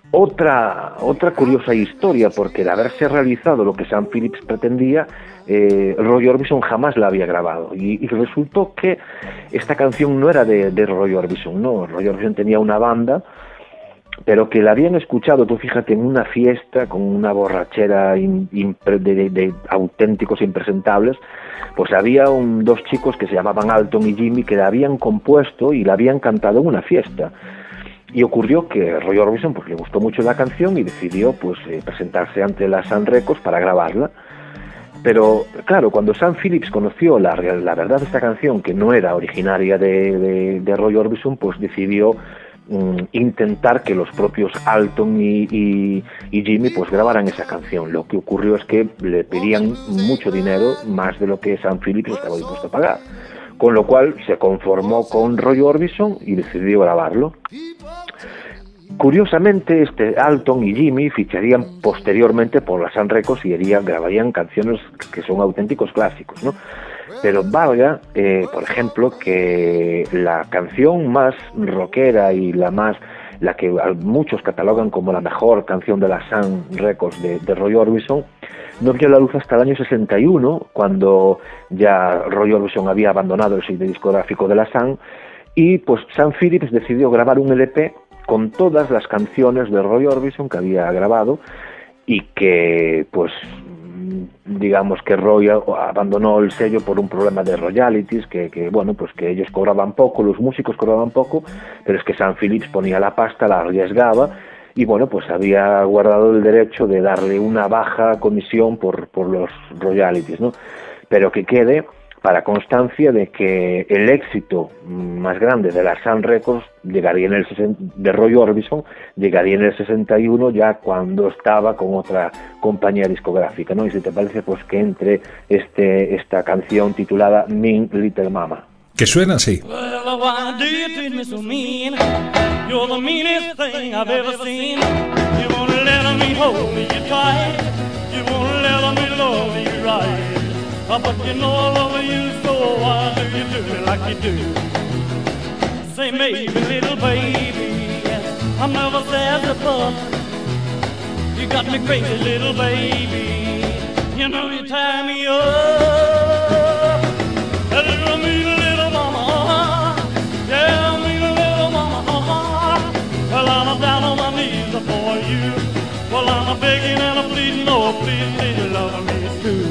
Otra, otra curiosa historia, porque de haberse realizado lo que Sam Phillips pretendía, eh, Roy Orbison jamás la había grabado, y, y resultó que esta canción no era de, de Roy Orbison, no, Roy Orbison tenía una banda, pero que la habían escuchado, tú fíjate, en una fiesta con una borrachera in, in, de, de, de auténticos impresentables. Pues había un, dos chicos que se llamaban Alton y Jimmy, que la habían compuesto y la habían cantado en una fiesta. Y ocurrió que Roy Orbison pues le gustó mucho la canción y decidió pues eh, presentarse ante la Sun Records para grabarla. Pero claro, cuando Sam Phillips conoció la, la verdad de esta canción, que no era originaria de, de, de Roy Orbison, pues decidió um, intentar que los propios Alton y, y, y Jimmy pues grabaran esa canción. Lo que ocurrió es que le pedían mucho dinero, más de lo que Sam Phillips estaba dispuesto a pagar. Con lo cual se conformó con Roy Orbison y decidió grabarlo. Curiosamente, este Alton y Jimmy ficharían posteriormente por la Sun Records y harían, grabarían canciones que son auténticos clásicos, ¿no? Pero valga, eh, por ejemplo, que la canción más rockera y la más la que muchos catalogan como la mejor canción de la Sun Records de, de Roy Orbison, no vio la luz hasta el año sesenta y uno, cuando ya Roy Orbison había abandonado el sello discográfico de la Sun, y pues Sam Phillips decidió grabar un L P con todas las canciones de Roy Orbison que había grabado, y que pues digamos que Roy abandonó el sello por un problema de royalties, que, que bueno, pues que ellos cobraban poco, los músicos cobraban poco, pero es que Sam Phillips ponía la pasta, la arriesgaba, y bueno, pues había guardado el derecho de darle una baja comisión por, por los royalties, ¿no? Pero que quede para constancia de que el éxito más grande de la Sun Records llegaría en el de Roy Orbison llegaría en el sesenta y uno, ya cuando estaba con otra compañía discográfica, ¿no? Y si te parece, pues que entre este esta canción titulada Mean Little Mama, que suena así. Well, why do you treat me so mean? You're the meanest thing I've ever seen. You won't let me hold you tight. You won't let me love you right. But you know I love you, so why do you do me like you do? Say maybe, little baby, I'm never sad to fuss. You got me crazy, little baby. You know you tie me up. A little mean little mama, yeah, mean little mama. Well, I'm down on my knees for you. Well, I'm begging and I'm pleading, oh, please, please love me too.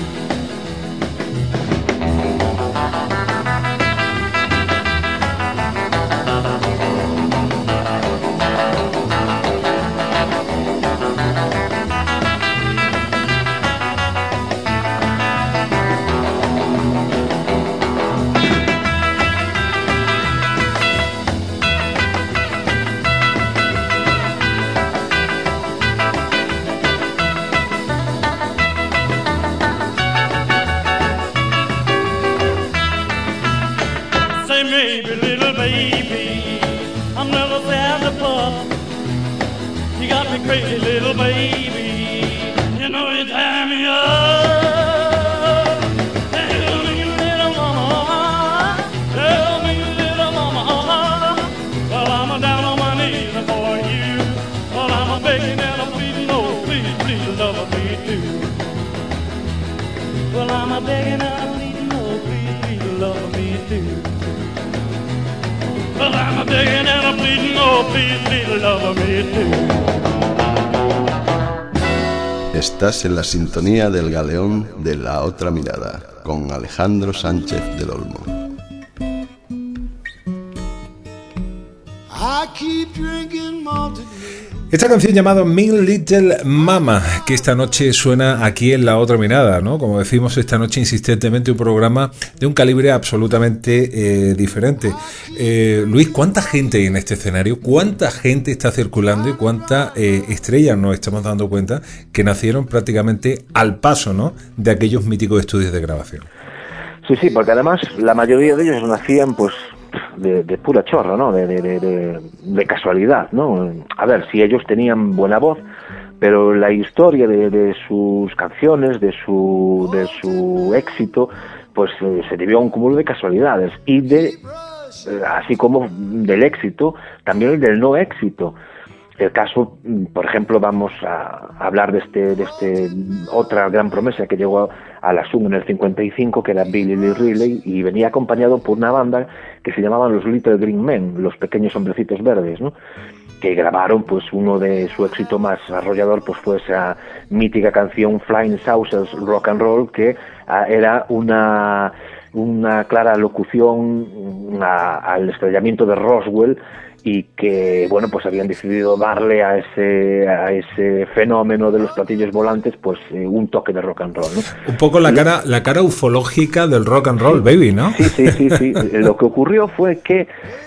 Maybe, little baby, I'm never sad to fuss. You got me crazy, little baby. You know you tie me up. Tell me, little mama, tell me, little mama. Well, I'm down on my knees for you. Well, I'm begging and I'm pleading, oh, please, please love me too. Well, I'm begging and I'm pleading, oh, please, please love me too. Well, I'm begging and I'm pleading, oh, please, please love me too. Estás en la sintonía del Galeón de La Otra Mirada, con Alejandro Sánchez del Olmo. I keep drinking malted milk. Esta canción llamada Mean Little Mama, que esta noche suena aquí en La Otra Mirada, ¿no? Como decimos esta noche insistentemente, un programa de un calibre absolutamente eh, diferente. Eh, Luis, ¿cuánta gente hay en este escenario? ¿Cuánta gente está circulando y cuántas eh, estrellas nos estamos dando cuenta que nacieron prácticamente al paso, ¿no?, de aquellos míticos estudios de grabación? Sí, sí, porque además la mayoría de ellos nacían, pues, De, de pura chorra, ¿no? De, de, de, de casualidad, ¿no? A ver, si ellos tenían buena voz, pero la historia de, de sus canciones, de su de su éxito, pues eh, se debió a un cúmulo de casualidades y de, eh, así como del éxito, también del no éxito. el caso, por ejemplo, vamos a hablar de este, de este otra gran promesa que llegó a la Sun en el cincuenta y cinco, que era Billy Lee Riley, y venía acompañado por una banda que se llamaban los Little Green Men, los pequeños hombrecitos verdes, ¿no? Que grabaron, pues, uno de su éxito más arrollador, pues fue esa mítica canción Flying Saucers Rock and Roll, que uh, era una una clara locución a, al estrellamiento de Roswell, y que, bueno, pues habían decidido darle a ese a ese fenómeno de los platillos volantes, pues eh, un toque de rock and roll, ¿no? Un poco la cara la cara ufológica del rock and roll, sí, baby, ¿no? Sí, sí, sí, sí. Lo que ocurrió fue que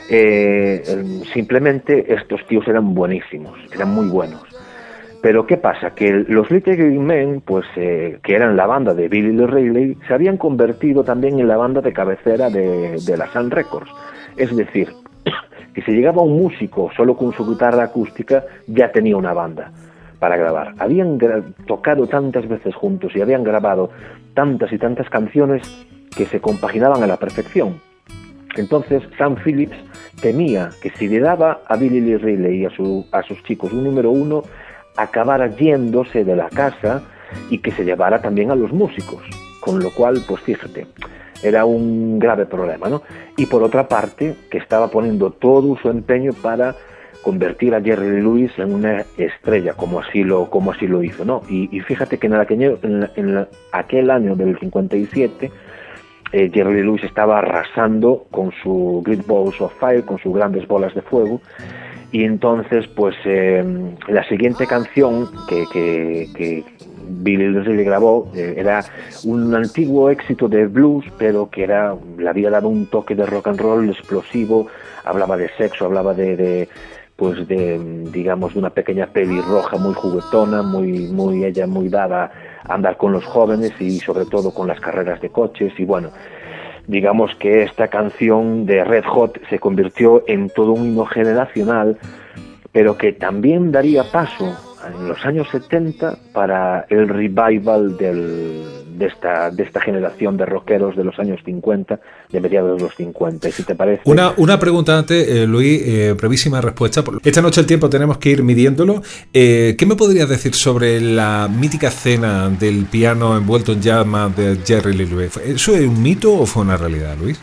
eh, simplemente estos tíos eran buenísimos, eran muy buenos. Pero ¿qué pasa? Que los Little Green Men, pues eh, que eran la banda de Billy Lee Riley, se habían convertido también en la banda de cabecera de, de la Sun Records. Es decir, que si llegaba un músico solo con su guitarra acústica, ya tenía una banda para grabar. Habían gra- tocado tantas veces juntos y habían grabado tantas y tantas canciones que se compaginaban a la perfección. Entonces Sam Phillips temía que si le daba a Billy Lee Riley y a, su, a sus chicos un número uno, acabara yéndose de la casa y que se llevara también a los músicos. Con lo cual, pues fíjate, era un grave problema, ¿no? Y por otra parte, que estaba poniendo todo su empeño para convertir a Jerry Lee Lewis en una estrella, como así lo, como así lo hizo, ¿no? Y, y fíjate que en, aquel, en, la, en la, aquel año del cincuenta y siete, eh, Jerry Lee Lewis estaba arrasando con su Great Balls of Fire, con sus grandes bolas de fuego. Y entonces, pues, eh, la siguiente canción que, que, que Billy Lee grabó eh, era un antiguo éxito de blues, pero que era le había dado un toque de rock and roll explosivo. Hablaba de sexo, hablaba de, de pues de, digamos, de una pequeña pelirroja muy juguetona, muy, muy ella muy dada a andar con los jóvenes y sobre todo con las carreras de coches. Y bueno, digamos que esta canción de Red Hot se convirtió en todo un himno generacional, pero que también daría paso en los años setenta para el revival del, de, esta, de esta generación de rockeros de los años cincuenta, de mediados de los cincuenta. Y si te parece... Una, una pregunta antes, eh, Luis, eh, brevísima respuesta. Esta noche el tiempo tenemos que ir midiéndolo. Eh, ¿Qué me podrías decir sobre la mítica escena del piano envuelto en llamas de Jerry Lee Lewis? ¿Eso es un mito o fue una realidad, Luis?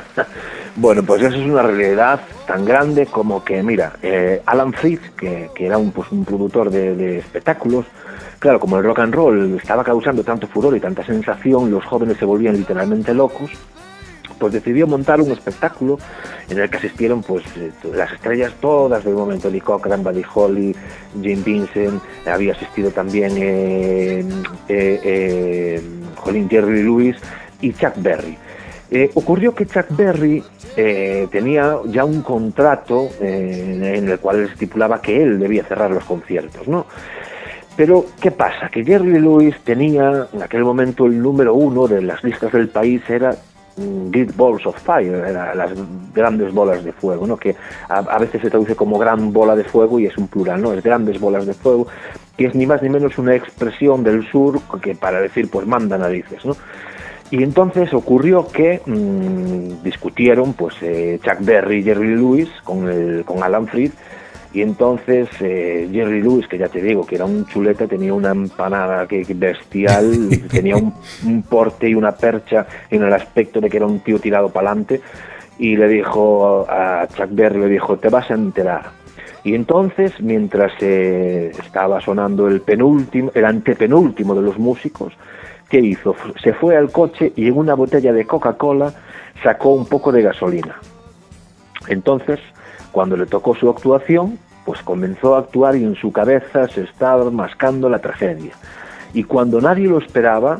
Bueno, pues eso es una realidad tan grande como que, mira, eh, Alan Freed, que, que era un, pues, un productor de, de espectáculos, claro, como el rock and roll estaba causando tanto furor y tanta sensación, los jóvenes se volvían literalmente locos, pues decidió montar un espectáculo en el que asistieron, pues, eh, las estrellas todas del momento: Lee Cochran, Buddy Holly, Jim Vincent, había asistido también eh, eh, eh, Jolín, Jerry Lee Lewis y Chuck Berry. Eh, ocurrió que Chuck Berry eh, tenía ya un contrato eh, en el cual estipulaba que él debía cerrar los conciertos, ¿no? Pero, ¿qué pasa? Que Jerry Lee Lewis tenía en aquel momento el número uno de las listas del país, era mm, Great Balls of Fire, era las grandes bolas de fuego, ¿no? Que a, a veces se traduce como gran bola de fuego y es un plural, ¿no? Es grandes bolas de fuego, que es ni más ni menos una expresión del sur que para decir, pues, manda narices, ¿no? Y entonces ocurrió que mmm, discutieron, pues, eh, Chuck Berry y Jerry Lee Lewis con, el, con Alan Freed, y entonces eh, Jerry Lee Lewis, que ya te digo que era un chuleta, tenía una empanada que, que bestial, tenía un, un porte y una percha en el aspecto de que era un tío tirado para adelante, y le dijo a Chuck Berry, le dijo: te vas a enterar. Y entonces, mientras eh, estaba sonando el penúltimo, el antepenúltimo de los músicos, ¿qué hizo? Se fue al coche y en una botella de Coca-Cola sacó un poco de gasolina. Entonces, cuando le tocó su actuación, pues comenzó a actuar y en su cabeza se estaba mascando la tragedia. Y cuando nadie lo esperaba,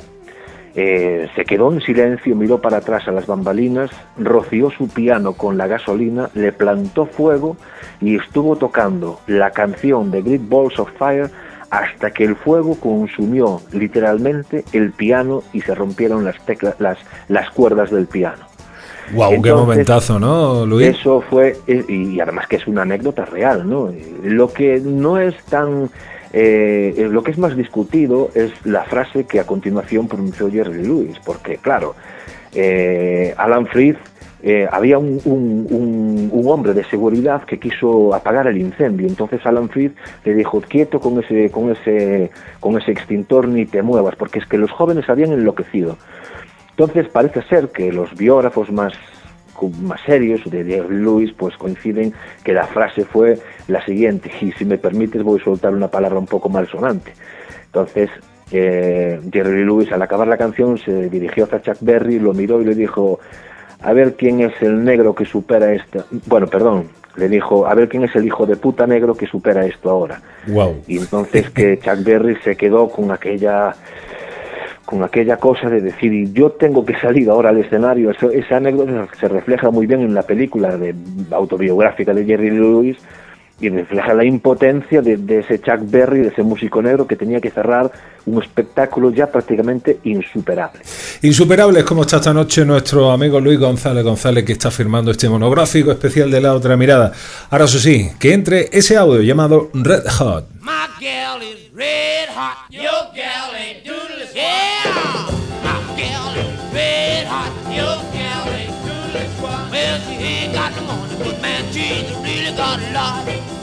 eh, se quedó en silencio, miró para atrás a las bambalinas, roció su piano con la gasolina, le plantó fuego y estuvo tocando la canción de Great Balls of Fire hasta que el fuego consumió literalmente el piano y se rompieron las teclas, las, las cuerdas del piano. Wow, entonces, qué momentazo, ¿no, Luis? Eso fue, y además que es una anécdota real, ¿no? Lo que no es tan, eh, lo que es más discutido es la frase que a continuación pronunció Jerry Lee Lewis, porque claro, eh, Alan Freed eh, había un, un, un, un hombre de seguridad que quiso apagar el incendio. Entonces Alan Freed le dijo, quieto con ese, con ese, con ese extintor, ni te muevas, porque es que los jóvenes habían enloquecido. Entonces parece ser que los biógrafos más más serios de Jerry Lewis pues coinciden que la frase fue la siguiente, y si me permites voy a soltar una palabra un poco malsonante. Entonces eh, Jerry Lewis, al acabar la canción, se dirigió hacia Chuck Berry, lo miró y le dijo, a ver quién es el negro que supera esta, bueno, perdón, le dijo, a ver quién es el hijo de puta negro que supera esto ahora. Wow. Y entonces que Chuck Berry se quedó con aquella con aquella cosa de decir, yo tengo que salir ahora al escenario. Eso, esa anécdota se refleja muy bien en la película de, autobiográfica de Jerry Lewis, y refleja la impotencia de, de ese Chuck Berry, de ese músico negro que tenía que cerrar un espectáculo ya prácticamente insuperable. Insuperable es como está esta noche nuestro amigo Luis González González, que está firmando este monográfico especial de La Otra Mirada. Ahora eso sí, que entre ese audio llamado Red Hot. My gal is red hot, your gal ain't doodle squat. Yeah, my gal is red hot, your gal ain't doodle squat. Well, she ain't got no money, but man, she's really got a lot.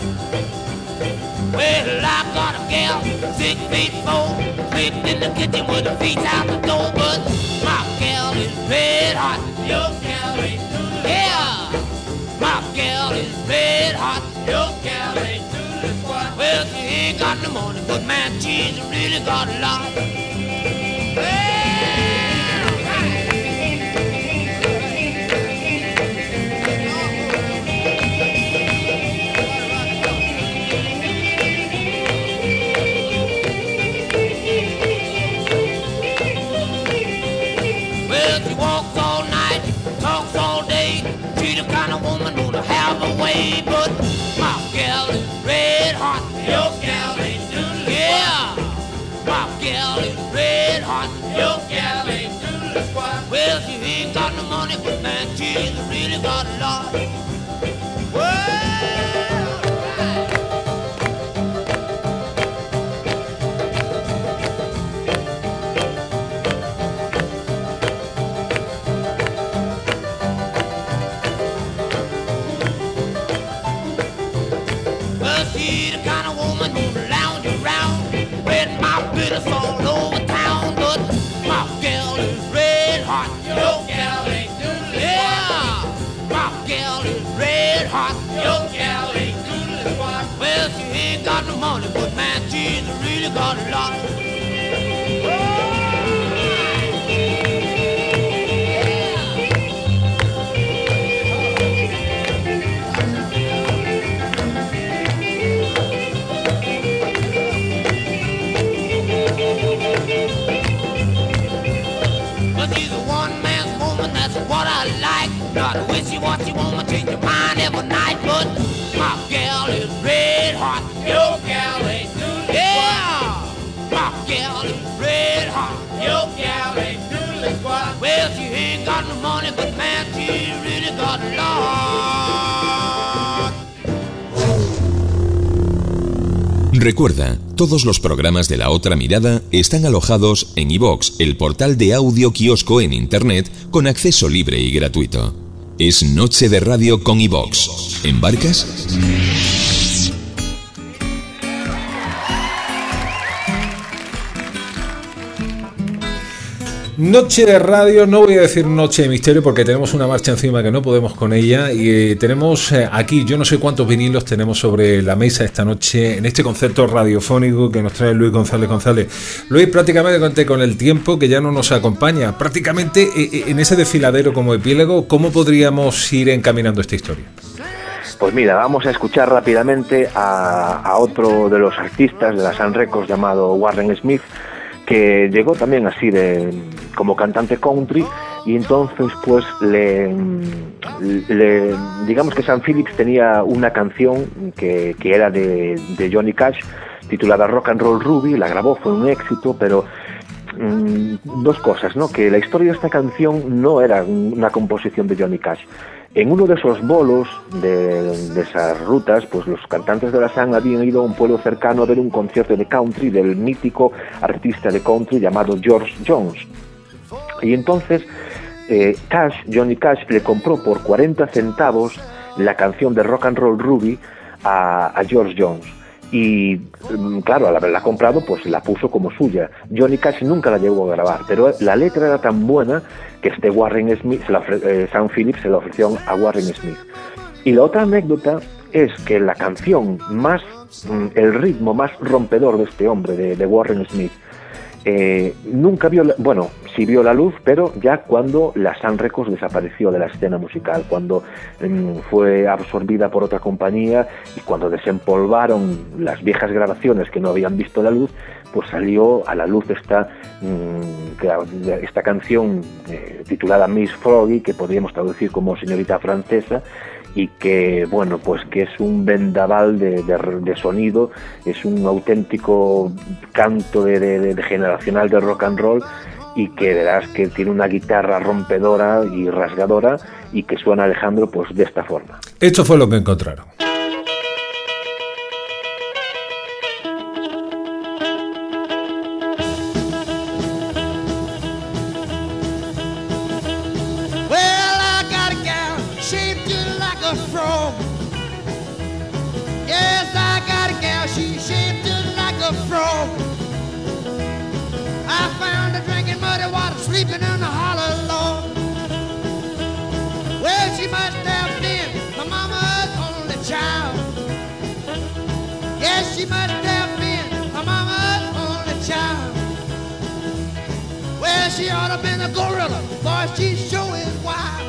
Well, I got a gal, six feet four, sleeping in the kitchen with her feet out the door. But my gal is red hot, your gal ain't doodle squat. Yeah, my gal is red hot, your gal ain't doodle squat. Well, she ain't got no money, but man, she's really got a lot. Well, she walks all night, talks all day. She's the kind of woman who'll have a way, but my gal is red hot, your gal ain't doodle. Yeah, my gal is red hot, your gal ain't doodle squat. Well, she ain't got no money, but man, she's really got a lot. Well, she's the kind of woman who'll lounge around with my bitters all over town. But my gal is red hot, your gal ain't doodle. Yeah, my gal is red hot, your gal ain't doodle squat. Well, she ain't got no money, but man, she's really got a lot. What I like, not a wishy-washy woman, change your mind every night. But my gal is red hot, your gal ain't doodle. Yeah, my gal is red hot, your gal ain't doodle squat. Well, she ain't got no money, but man, she really got a lot. Recuerda, todos los programas de La Otra Mirada están alojados en iVox, el portal de audio kiosco en internet con acceso libre y gratuito. Es Noche de Radio con iVox. ¿Embarcas? Noche de radio, no voy a decir noche de misterio porque tenemos una marcha encima que no podemos con ella, y eh, tenemos eh, aquí, yo no sé cuántos vinilos tenemos sobre la mesa esta noche en este concepto radiofónico que nos trae Luis González González. Luis, prácticamente con el tiempo que ya no nos acompaña, prácticamente eh, en ese desfiladero como epílogo, ¿cómo podríamos ir encaminando esta historia? Pues mira, vamos a escuchar rápidamente a, a otro de los artistas de la Sun Records llamado Warren Smith, que llegó también así de como cantante country, y entonces pues le, le digamos que Sam Phillips tenía una canción que, que era de, de Johnny Cash titulada Rock and Roll Ruby, la grabó, fue un éxito, pero mmm, dos cosas, ¿no? Que la historia de esta canción no era una composición de Johnny Cash. En uno de esos bolos de, de esas rutas, pues los cantantes de la Sun habían ido a un pueblo cercano a ver un concierto de country del mítico artista de country llamado George Jones. Y entonces eh, Cash, Johnny Cash, le compró por cuarenta centavos la canción de Rock and Roll Ruby a, a George Jones. Y claro, al haberla comprado, pues la puso como suya. Johnny Cash nunca la llegó a grabar, pero la letra era tan buena que este Warren Smith, se la ofre- eh, Sam Phillips se la ofreció a Warren Smith. Y la otra anécdota es que la canción más, el ritmo más rompedor de este hombre, de, de Warren Smith, eh, nunca vio, la, bueno, sí vio la luz, pero ya cuando la Sun Records desapareció de la escena musical, cuando eh, fue absorbida por otra compañía y cuando desempolvaron las viejas grabaciones que no habían visto la luz, pues salió a la luz esta, mmm, esta canción eh, titulada Miss Froggy, que podríamos traducir como Señorita Francesa, y que, bueno, pues que es un vendaval de, de, de sonido, es un auténtico canto de, de, de generacional de rock and roll, y que verás que tiene una guitarra rompedora y rasgadora, y que suena, Alejandro, pues de esta forma. Esto fue lo que encontraron. Sleeping in the hollow log. Well, she must have been my mama's only child. Yes, she must have been my mama's only child. Well, she ought to have been a gorilla, boy, she sure is wild.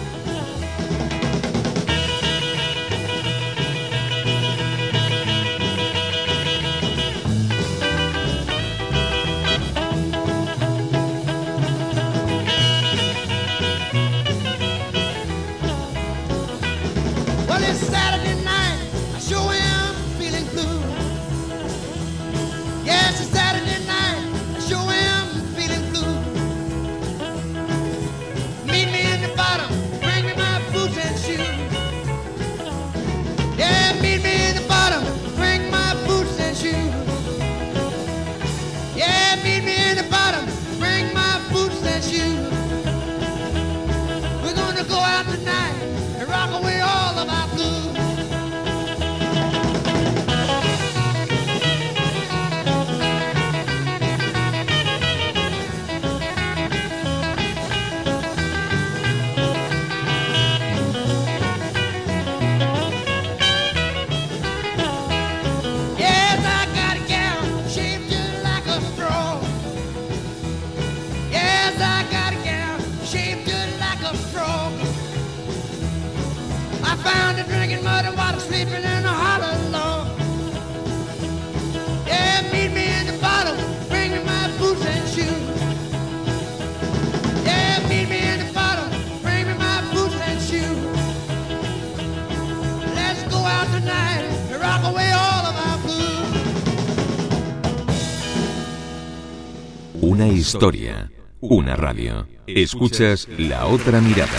Una historia, una radio. Escuchas La Otra Mirada.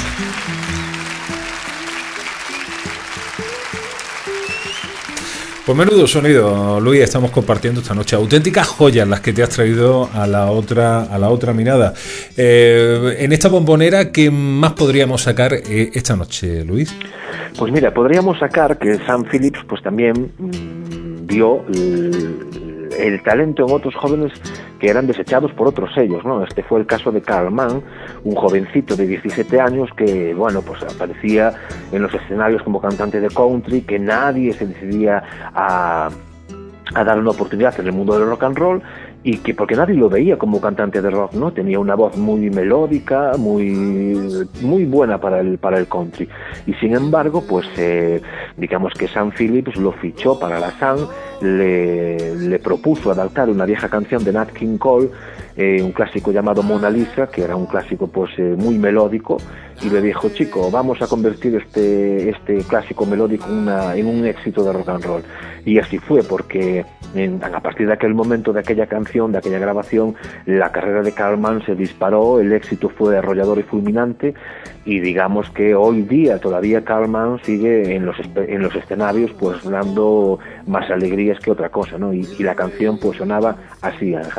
Pues menudo sonido, Luis, estamos compartiendo esta noche. Auténticas joyas las que te has traído a la otra, a la otra mirada. Eh, en esta bombonera, ¿qué más podríamos sacar eh, esta noche, Luis? Pues mira, podríamos sacar que Sam Phillips pues también mmm, vio el, el talento en otros jóvenes que eran desechados por otros sellos, ¿no? Este fue el caso de Carl Mann, un jovencito de diecisiete años que, bueno, pues aparecía en los escenarios como cantante de country, que nadie se decidía a, a dar una oportunidad en el mundo del rock and roll, y que porque nadie lo veía como cantante de rock, ¿no? Tenía una voz muy melódica, muy muy buena para el para el country, y sin embargo, pues eh, digamos que Sam Phillips lo fichó para la Sun, le, le propuso adaptar una vieja canción de Nat King Cole, eh, un clásico llamado Mona Lisa, que era un clásico pues eh, muy melódico, y le dijo: chico, vamos a convertir este este clásico melódico en, una, en un éxito de rock and roll. Y así fue, porque en, a partir de aquel momento, de aquella canción, de aquella grabación, la carrera de Carl Mann se disparó, el éxito fue arrollador y fulminante, y digamos que hoy día todavía Carl Mann sigue en los en los escenarios pues dando más alegrías que otra cosa, ¿no? Y, y la canción pues sonaba así, Alejandro.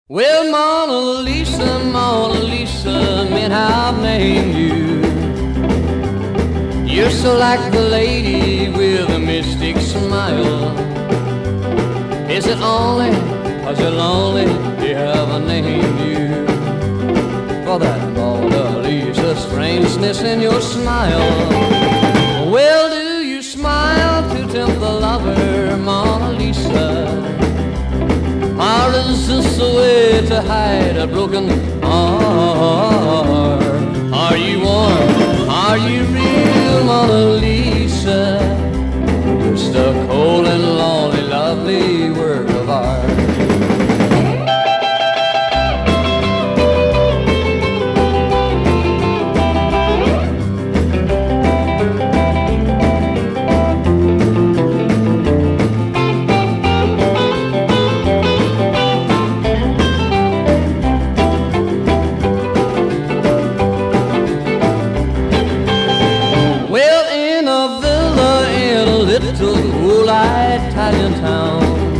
Well, Mona Lisa, Mona Lisa, meant I've named you. You're so like the lady with a mystic smile. Is it only cause you're lonely they haven't named you? For that Mona Lisa strangeness in your smile. Well, do you smile to tempt the lover, Mona Lisa? Or is this a way to hide a broken heart? Are you warm? Are you real, Mona Lisa? Just a cold and lonely, lovely work of art. Italian town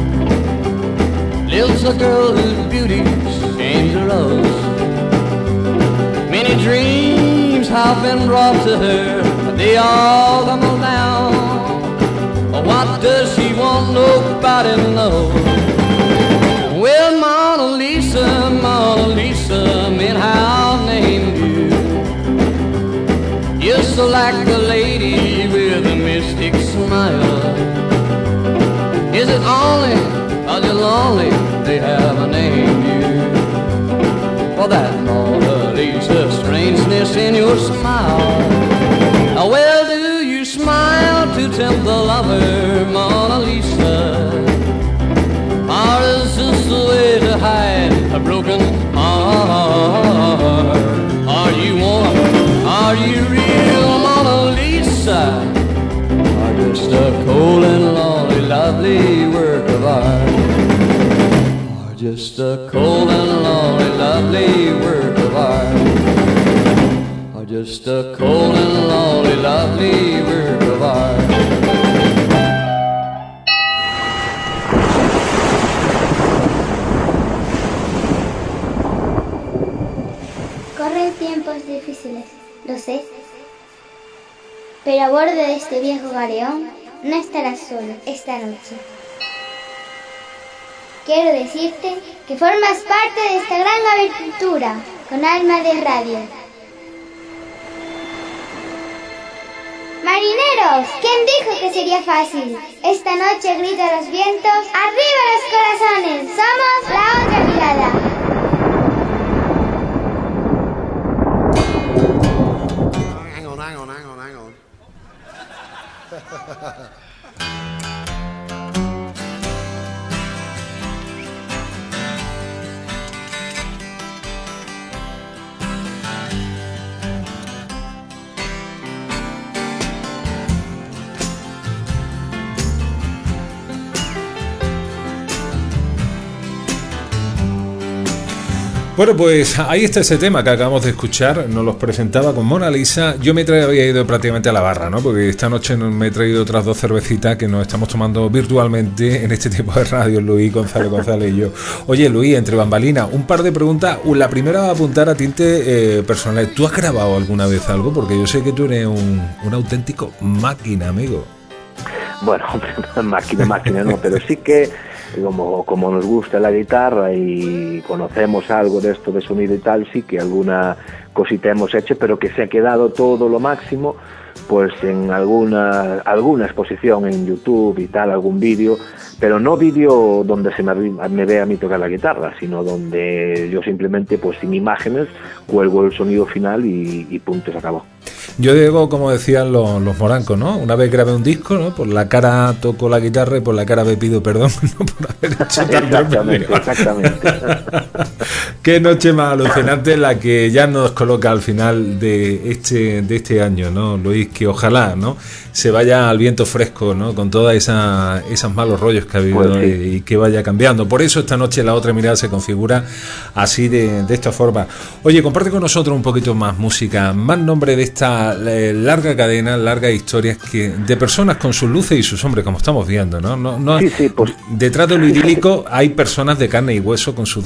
lives a girl whose beauty's dangerous. Many dreams have been brought to her, but they all tumble down. What does she want? Nobody knows. Well, Mona Lisa, Mona Lisa, meant how I named you. You're so like the lady with a mystic smile. Is it only cause you're lonely they haven't named you? For that Mona Lisa strangeness in your smile. Oh, well, do you smile to tempt the lover, Mona Lisa? Or is this the way to hide a broken heart? Are you warm? Are you real, Mona Lisa? Or just a cold and lonely, lovely work of art? Or just a cold and lonely, lovely work of art? Or just a cold and lonely, lovely work of art? Corren tiempos difíciles, lo sé. Pero a bordo de este viejo galeón no estarás solo esta noche. Quiero decirte que formas parte de esta gran aventura con alma de radio. Marineros, ¿quién dijo que sería fácil? Esta noche grita los vientos, ¡arriba los corazones! ¡Somos la otra mirada! Hang on, hang on, hang on, hang on. Bueno, pues ahí está ese tema que acabamos de escuchar, nos los presentaba con Mona Lisa. Yo me tra- había ido prácticamente a la barra, ¿no? Porque esta noche me he traído otras dos cervecitas que nos estamos tomando virtualmente en este tipo de radio, Luis González González y yo. Oye, Luis, entre bambalinas, un par de preguntas. La primera va a apuntar a tinte eh, personal. ¿Tú has grabado alguna vez algo? Porque yo sé que tú eres un, un auténtico máquina, amigo. Bueno, máquina, máquina no, pero sí que como, como nos gusta la guitarra y conocemos algo de esto de sonido y tal, sí que alguna cosita hemos hecho, pero que se ha quedado todo lo máximo pues en alguna alguna exposición en YouTube y tal, algún vídeo, pero no vídeo donde se me, me vea a mí tocar la guitarra, sino donde yo simplemente pues sin imágenes cuelgo el sonido final y, y punto, se acabó. Yo digo, como decían los, los morancos, ¿no? Una vez grabé un disco, ¿no? Por la cara toco la guitarra y por la cara me pido perdón, ¿no? Por haber hecho tanto. Exactamente, exactamente. Qué noche más alucinante la que ya nos coloca al final de este de este año, ¿no, Luis? Que ojalá, ¿no? Se vaya al viento fresco, ¿no? Con todas esa, esos malos rollos que ha habido, pues sí, y, y que vaya cambiando. Por eso esta noche La Otra Mirada se configura así de, de esta forma. Oye, comparte con nosotros un poquito más música, más nombre de esta eh, larga cadena, largas historias que de personas con sus luces y sus sombras, como estamos viendo, ¿no? no, no sí, sí, pues, detrás de lo idílico hay personas de carne y hueso con sus desgracias.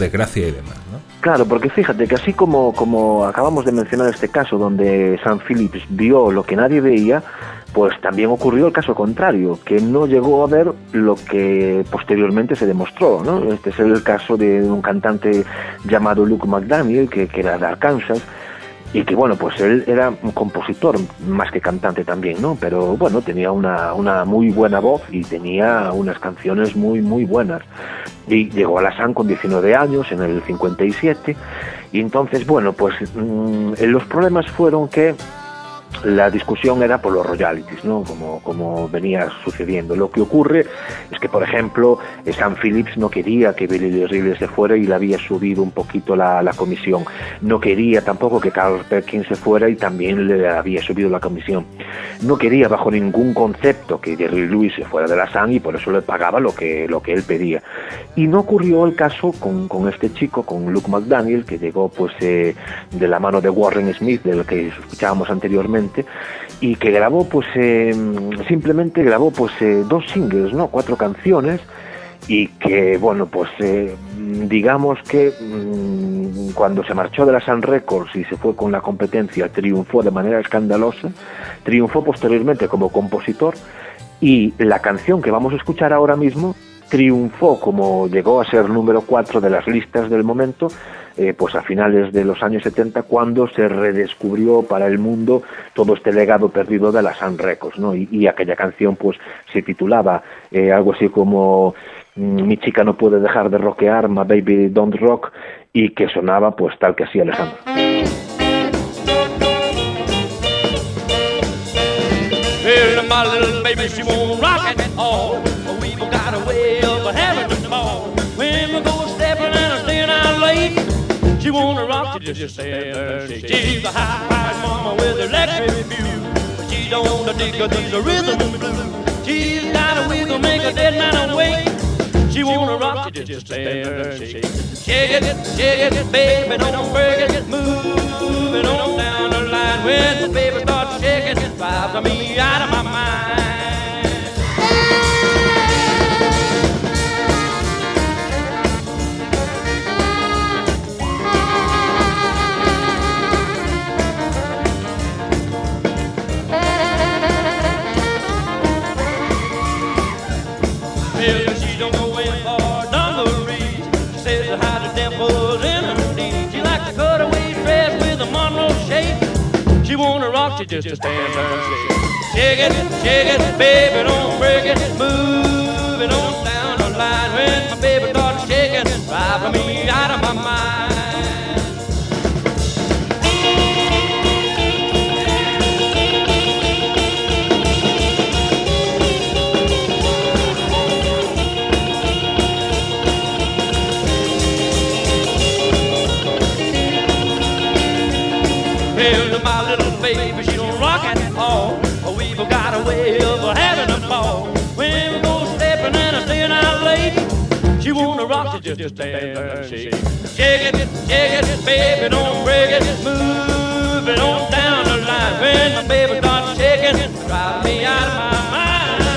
desgracia y demás, ¿no? Claro, porque fíjate que así como, como acabamos de mencionar este caso donde Sam Phillips vio lo que nadie veía, pues también ocurrió el caso contrario, que no llegó a ver lo que posteriormente se demostró, ¿no? Este es el caso de un cantante llamado Luke McDaniel, que, que era de Arkansas, y que bueno, pues él era un compositor más que cantante también, ¿no? Pero bueno, tenía una, una muy buena voz y tenía unas canciones muy muy buenas. Y llegó a la S A N con diecinueve años, en el cincuenta y siete, y entonces bueno, pues mmm, los problemas fueron que la discusión era por los royalties, ¿no? Como, como venía sucediendo. Lo que ocurre es que, por ejemplo, Sam Phillips no quería que Billy Lee Riley se fuera y le había subido un poquito la, la comisión. No quería tampoco que Carl Perkins se fuera y también le había subido la comisión. No quería bajo ningún concepto que Jerry Lewis se fuera de la S A N y por eso le pagaba lo que, lo que él pedía. Y no ocurrió el caso con, con este chico, con Luke McDaniel, que llegó pues eh, de la mano de Warren Smith, del que escuchábamos anteriormente, y que grabó pues eh, simplemente grabó pues eh, dos singles, no cuatro canciones, y que bueno pues eh, digamos que mmm, cuando se marchó de la Sun Records y se fue con la competencia, triunfó de manera escandalosa, triunfó posteriormente como compositor, y la canción que vamos a escuchar ahora mismo triunfó, como llegó a ser número cuatro de las listas del momento, eh, pues a finales de los años setenta, cuando se redescubrió para el mundo todo este legado perdido de la Sun Records, ¿no? Y, y aquella canción pues se titulaba eh, algo así como Mi chica no puede dejar de rockear, My Baby Don't Rock, y que sonaba pues tal que así, Alejandro. Well, my little baby, she won't rock it all. We've got a way of having it all. When we go stepping and I'm staying out late, she wanna rock you just stand there and shake. She's a high-priced mama with electric view, but she don't dig these rhythm blues. She's got a wiggle, make a dead man awake. She wanna rock you just stand there and shake. Shake it, shake it, baby, don't break it. Move it on down the line. When the baby starts shaking, it drives me out of my mind. Well, she don't go in for dungarees. She says how the devil's in her knees. She likes to cut away dress with a Monroe shape. She wanna rock you just to stand there and shake. Shake it, shake it, baby, don't break it. Move it on down the line. When my baby starts shaking, driving me out of my mind. Well, my little baby, she don't rock at all. We've got a way of having a ball. When we go stepping and I'm staying out late, she wanna rock you just, just stand there and shake. Shake it, shake it, baby, don't break it. Move it on down the line. When my baby starts shaking, drive me out of my mind.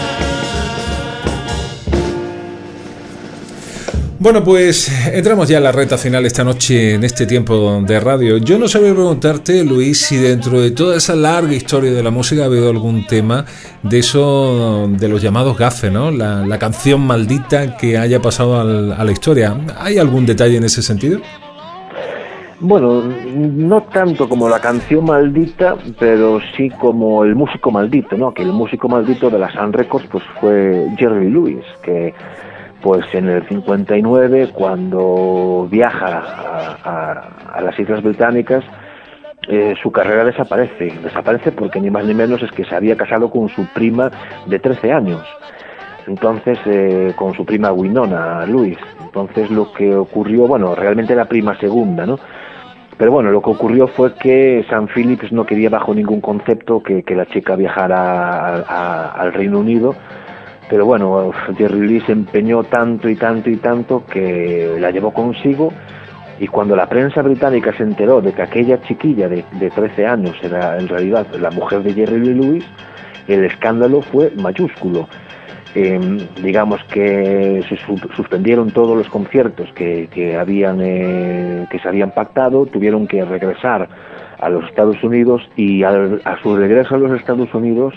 Bueno, pues entramos ya a la recta final esta noche en este tiempo de radio. Yo no sabía preguntarte, Luis, si dentro de toda esa larga historia de la música ha habido algún tema de eso, de los llamados gafes, ¿no? La, la canción maldita que haya pasado al, a la historia. ¿Hay algún detalle en ese sentido? Bueno, no tanto como la canción maldita, pero sí como el músico maldito, ¿no? Que el músico maldito de la Sun Records pues fue Jerry Lewis, que pues en el cincuenta y nueve, cuando viaja a, a, a las Islas Británicas, eh, su carrera desaparece. Desaparece porque ni más ni menos es que se había casado con su prima de trece años. Entonces, eh, con su prima Winona Lewis. Entonces lo que ocurrió, bueno, realmente la prima segunda, ¿no? Pero bueno, lo que ocurrió fue que Sam Phillips no quería bajo ningún concepto que, que la chica viajara a, a, al Reino Unido. Pero bueno, Jerry Lee se empeñó tanto y tanto y tanto que la llevó consigo, y cuando la prensa británica se enteró de que aquella chiquilla de, de trece años era en realidad la mujer de Jerry Lee Lewis, el escándalo fue mayúsculo. eh, digamos que se su suspendieron todos los conciertos que, que, habían, eh, que se habían pactado, tuvieron que regresar a los Estados Unidos y al, a su regreso a los Estados Unidos,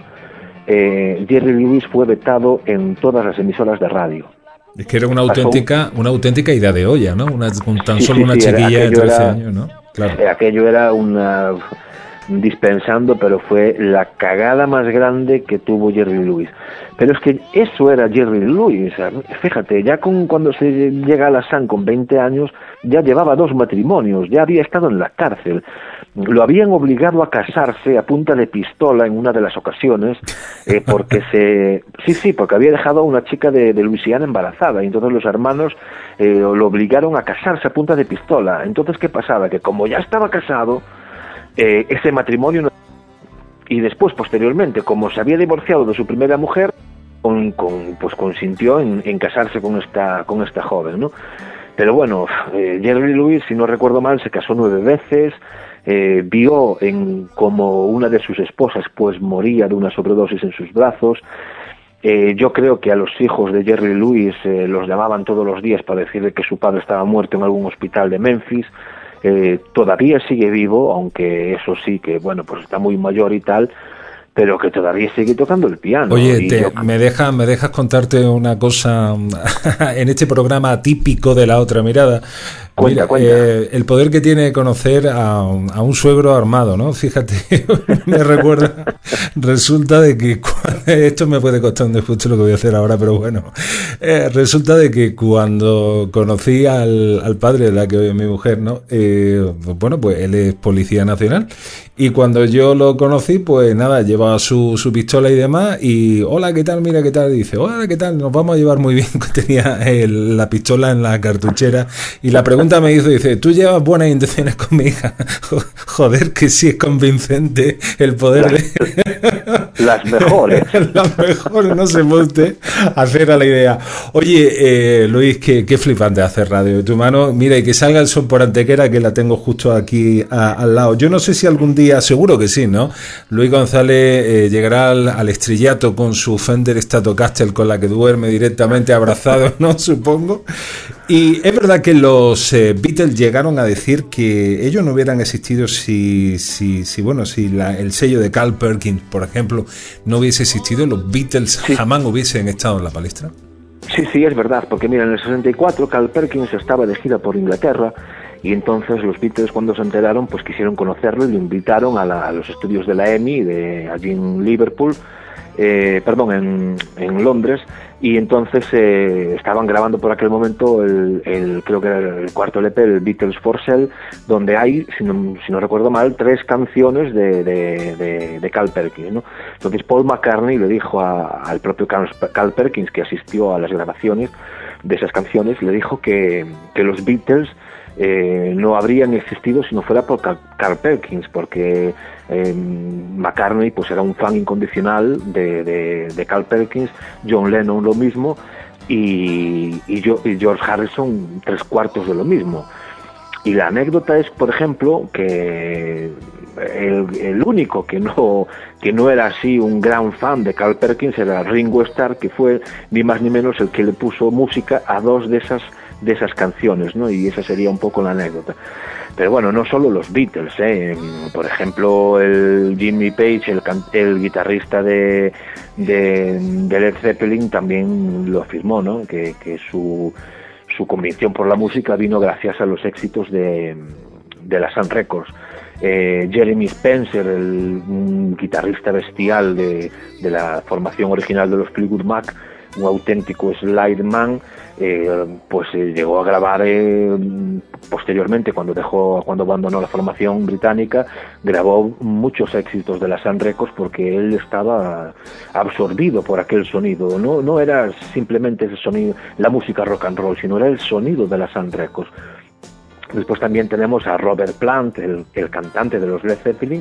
eh, Jerry Lewis fue vetado en todas las emisoras de radio. Es que era una auténtica, una auténtica idea de olla, ¿no? Una, con tan sí, solo sí, una sí, chiquilla de trece era, años, ¿no? Claro. Aquello era una... dispensando, pero fue la cagada más grande que tuvo Jerry Lewis. Pero es que eso era Jerry Lewis. Fíjate, ya con, cuando se llega a la S A N con veinte años, ya llevaba dos matrimonios, ya había estado en la cárcel. Lo habían obligado a casarse a punta de pistola en una de las ocasiones, eh, porque se... Sí, sí, porque había dejado a una chica de, de Luisiana embarazada, y entonces los hermanos eh, lo obligaron a casarse a punta de pistola. Entonces, ¿qué pasaba? Que como ya estaba casado, Eh, ese matrimonio no... y después posteriormente, como se había divorciado de su primera mujer, con, con, pues consintió en, en casarse con esta con esta joven, ¿no? Pero bueno, eh, Jerry Lewis, si no recuerdo mal, se casó nueve veces, eh, vio en como una de sus esposas pues moría de una sobredosis en sus brazos. Eh, yo creo que a los hijos de Jerry Lewis eh, los llamaban todos los días para decirle que su padre estaba muerto en algún hospital de Memphis. Eh, todavía sigue vivo, aunque eso sí que, bueno, pues está muy mayor y tal, pero que todavía sigue tocando el piano. Oye, te, yo... me, deja, me dejas contarte una cosa en este programa típico de La Otra Mirada. Cuenta, Mira, cuenta. Eh, el poder que tiene conocer a, a un suegro armado, ¿no? Fíjate, me recuerda, resulta de que, esto me puede costar un después lo que voy a hacer ahora, pero bueno, eh, resulta de que cuando conocí al, al padre de la que hoy es mi mujer, ¿no? Eh, bueno, pues él es policía nacional, y cuando yo lo conocí, pues nada, llevaba su, su pistola y demás, y hola, ¿qué tal? Mira, ¿qué tal? Y dice, hola, ¿qué tal? Nos vamos a llevar muy bien, tenía el, la pistola en la cartuchera, y la pregunta me hizo, dice, ¿tú llevas buenas intenciones con mi hija? Joder, que sí es convincente el poder de... Las mejores. Las mejores, no se puede usted hacer a la idea. Oye, eh, Luis, qué, qué flipante hacer radio de tu mano. Mira, y que salga el sol por Antequera, que la tengo justo aquí a, al lado. Yo no sé si algún día, seguro que sí, ¿no? Luis González eh, llegará al, al estrellato con su Fender Stratocaster con la que duerme directamente abrazado, ¿no? Supongo. Y es verdad que los eh, Beatles llegaron a decir que ellos no hubieran existido si, si, si bueno, si la, el sello de Carl Perkins, por ejemplo, no hubiese existido, los Beatles sí. jamás hubiesen estado en la palestra. Sí, sí, es verdad, porque mira, en el sesenta y cuatro Carl Perkins estaba de gira por Inglaterra, y entonces los Beatles, cuando se enteraron, pues quisieron conocerlo y lo invitaron a, la, a los estudios de la EMI, de allí en Liverpool, eh, perdón, en, en Londres, y entonces eh, estaban grabando por aquel momento el, el creo que era el cuarto L P, el Beatles for Sale, donde hay, si no, si no recuerdo mal, tres canciones de, de, de, de Carl Perkins, ¿no? Entonces Paul McCartney le dijo a, al propio Carl, Carl Perkins, que asistió a las grabaciones de esas canciones, le dijo que, que los Beatles Eh, no habrían existido si no fuera por Carl Perkins, porque eh, McCartney pues era un fan incondicional de, de, de Carl Perkins, John Lennon lo mismo, y, y, yo, y George Harrison tres cuartos de lo mismo. Y la anécdota es, por ejemplo, que el, el único que no que no era así un gran fan de Carl Perkins era Ringo Starr, que fue ni más ni menos el que le puso música a dos de esas de esas canciones, ¿no? Y esa sería un poco la anécdota. Pero bueno, no solo los Beatles, ¿eh? Por ejemplo, el Jimmy Page, el, el guitarrista de, de, de Led Zeppelin, también lo afirmó, ¿no? Que, que su, su convicción por la música vino gracias a los éxitos de, de la Sun Records. Eh, Jeremy Spencer, el un guitarrista bestial de, de la formación original de los Fleetwood Mac, un auténtico slide man, eh, pues eh, llegó a grabar eh, posteriormente, cuando dejó, cuando abandonó la formación británica, grabó muchos éxitos de la Sun Records porque él estaba absorbido por aquel sonido. No, no era simplemente ese sonido, la música rock and roll, sino era el sonido de la Sun Records. Después también tenemos a Robert Plant, el, el cantante de los Led Zeppelin,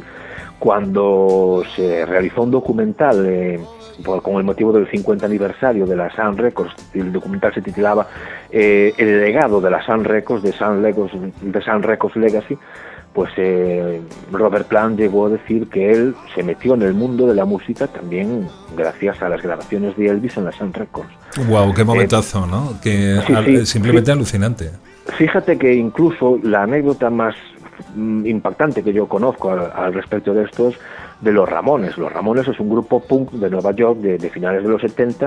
cuando se realizó un documental eh, por, con el motivo del cincuenta aniversario de la Sun Records. El documental se titulaba eh, El legado de la Sun Records, de Sun, Legos, de Sun Records Legacy. pues eh, Robert Plant llegó a decir que él se metió en el mundo de la música también gracias a las grabaciones de Elvis en la Sun Records. Wow, qué momentazo, eh, ¿no? Que sí, al, sí, simplemente sí. alucinante. Fíjate que incluso la anécdota más mm, impactante que yo conozco al, al respecto de esto es de los Ramones. Los Ramones es un grupo punk de Nueva York de, de finales de los setenta,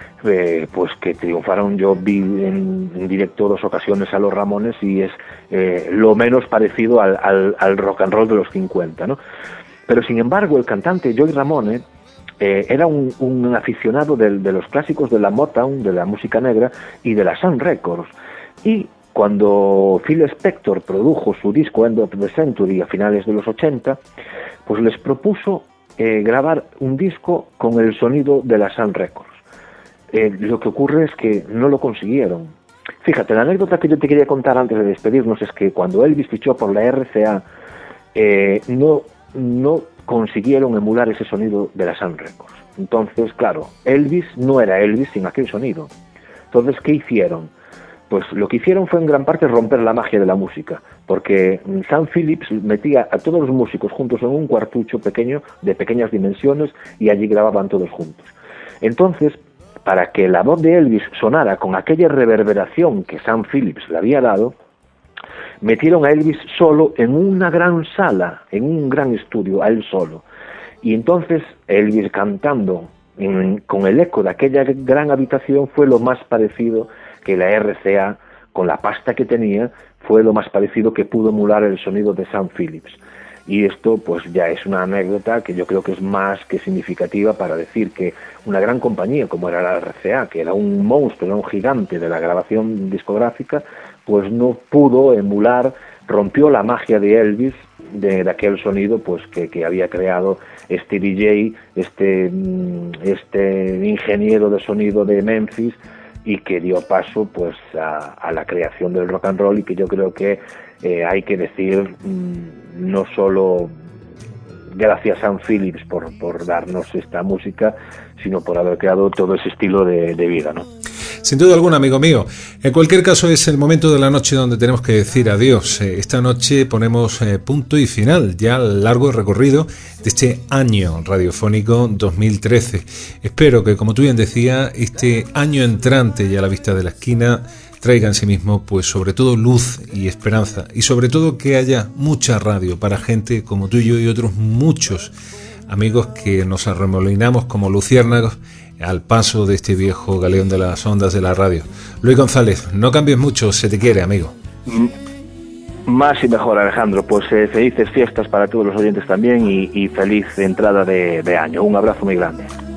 eh, pues que triunfaron. Yo vi en, en directo dos ocasiones a los Ramones y es eh, lo menos parecido al, al, al rock and roll de los cincuenta, ¿no? Pero sin embargo el cantante Joey Ramone eh, era un, un aficionado de, de los clásicos de la Motown, de la música negra y de la Sun Records. Y cuando Phil Spector produjo su disco End of the Century a finales de los ochenta, pues les propuso eh, grabar un disco con el sonido de la Sun Records. Eh, lo que ocurre es que no lo consiguieron. Fíjate, la anécdota que yo te quería contar antes de despedirnos es que cuando Elvis fichó por la R C A, eh, no, no consiguieron emular ese sonido de la Sun Records. Entonces, claro, Elvis no era Elvis sin aquel sonido. Entonces, ¿qué hicieron? Pues lo que hicieron fue en gran parte romper la magia de la música, porque Sam Phillips metía a todos los músicos juntos en un cuartucho pequeño, de pequeñas dimensiones, y allí grababan todos juntos. Entonces, para que la voz de Elvis sonara con aquella reverberación que Sam Phillips le había dado, metieron a Elvis solo en una gran sala, en un gran estudio, a él solo. Y entonces Elvis cantando en, con el eco de aquella gran habitación fue lo más parecido que la R C A, con la pasta que tenía, fue lo más parecido que pudo emular el sonido de Sam Phillips. Y esto pues ya es una anécdota que yo creo que es más que significativa para decir que una gran compañía como era la R C A, que era un monstruo, era un gigante de la grabación discográfica, pues no pudo emular, rompió la magia de Elvis, de, de aquel sonido pues que, que había creado este D J, este, este ingeniero de sonido de Memphis, y que dio paso pues a, a la creación del rock and roll, y que yo creo que eh, hay que decir mmm, no solo gracias a Sam Phillips por, por darnos esta música, sino por haber creado todo ese estilo de, de vida, ¿no? Sin duda alguna, amigo mío. En cualquier caso, es el momento de la noche donde tenemos que decir adiós. Esta noche ponemos eh, punto y final ya al largo recorrido de este año radiofónico dos mil trece. Espero que, como tú bien decías, este año entrante y a la vista de la esquina traiga en sí mismo, pues sobre todo luz y esperanza, y sobre todo que haya mucha radio para gente como tú y yo y otros muchos amigos que nos arremolinamos como luciérnagos al paso de este viejo galeón de las ondas de la radio. Luis González, no cambies mucho, se te quiere, amigo. Más y mejor, Alejandro. Pues eh, felices fiestas para todos los oyentes también, y, y feliz entrada de, de año. Un abrazo muy grande.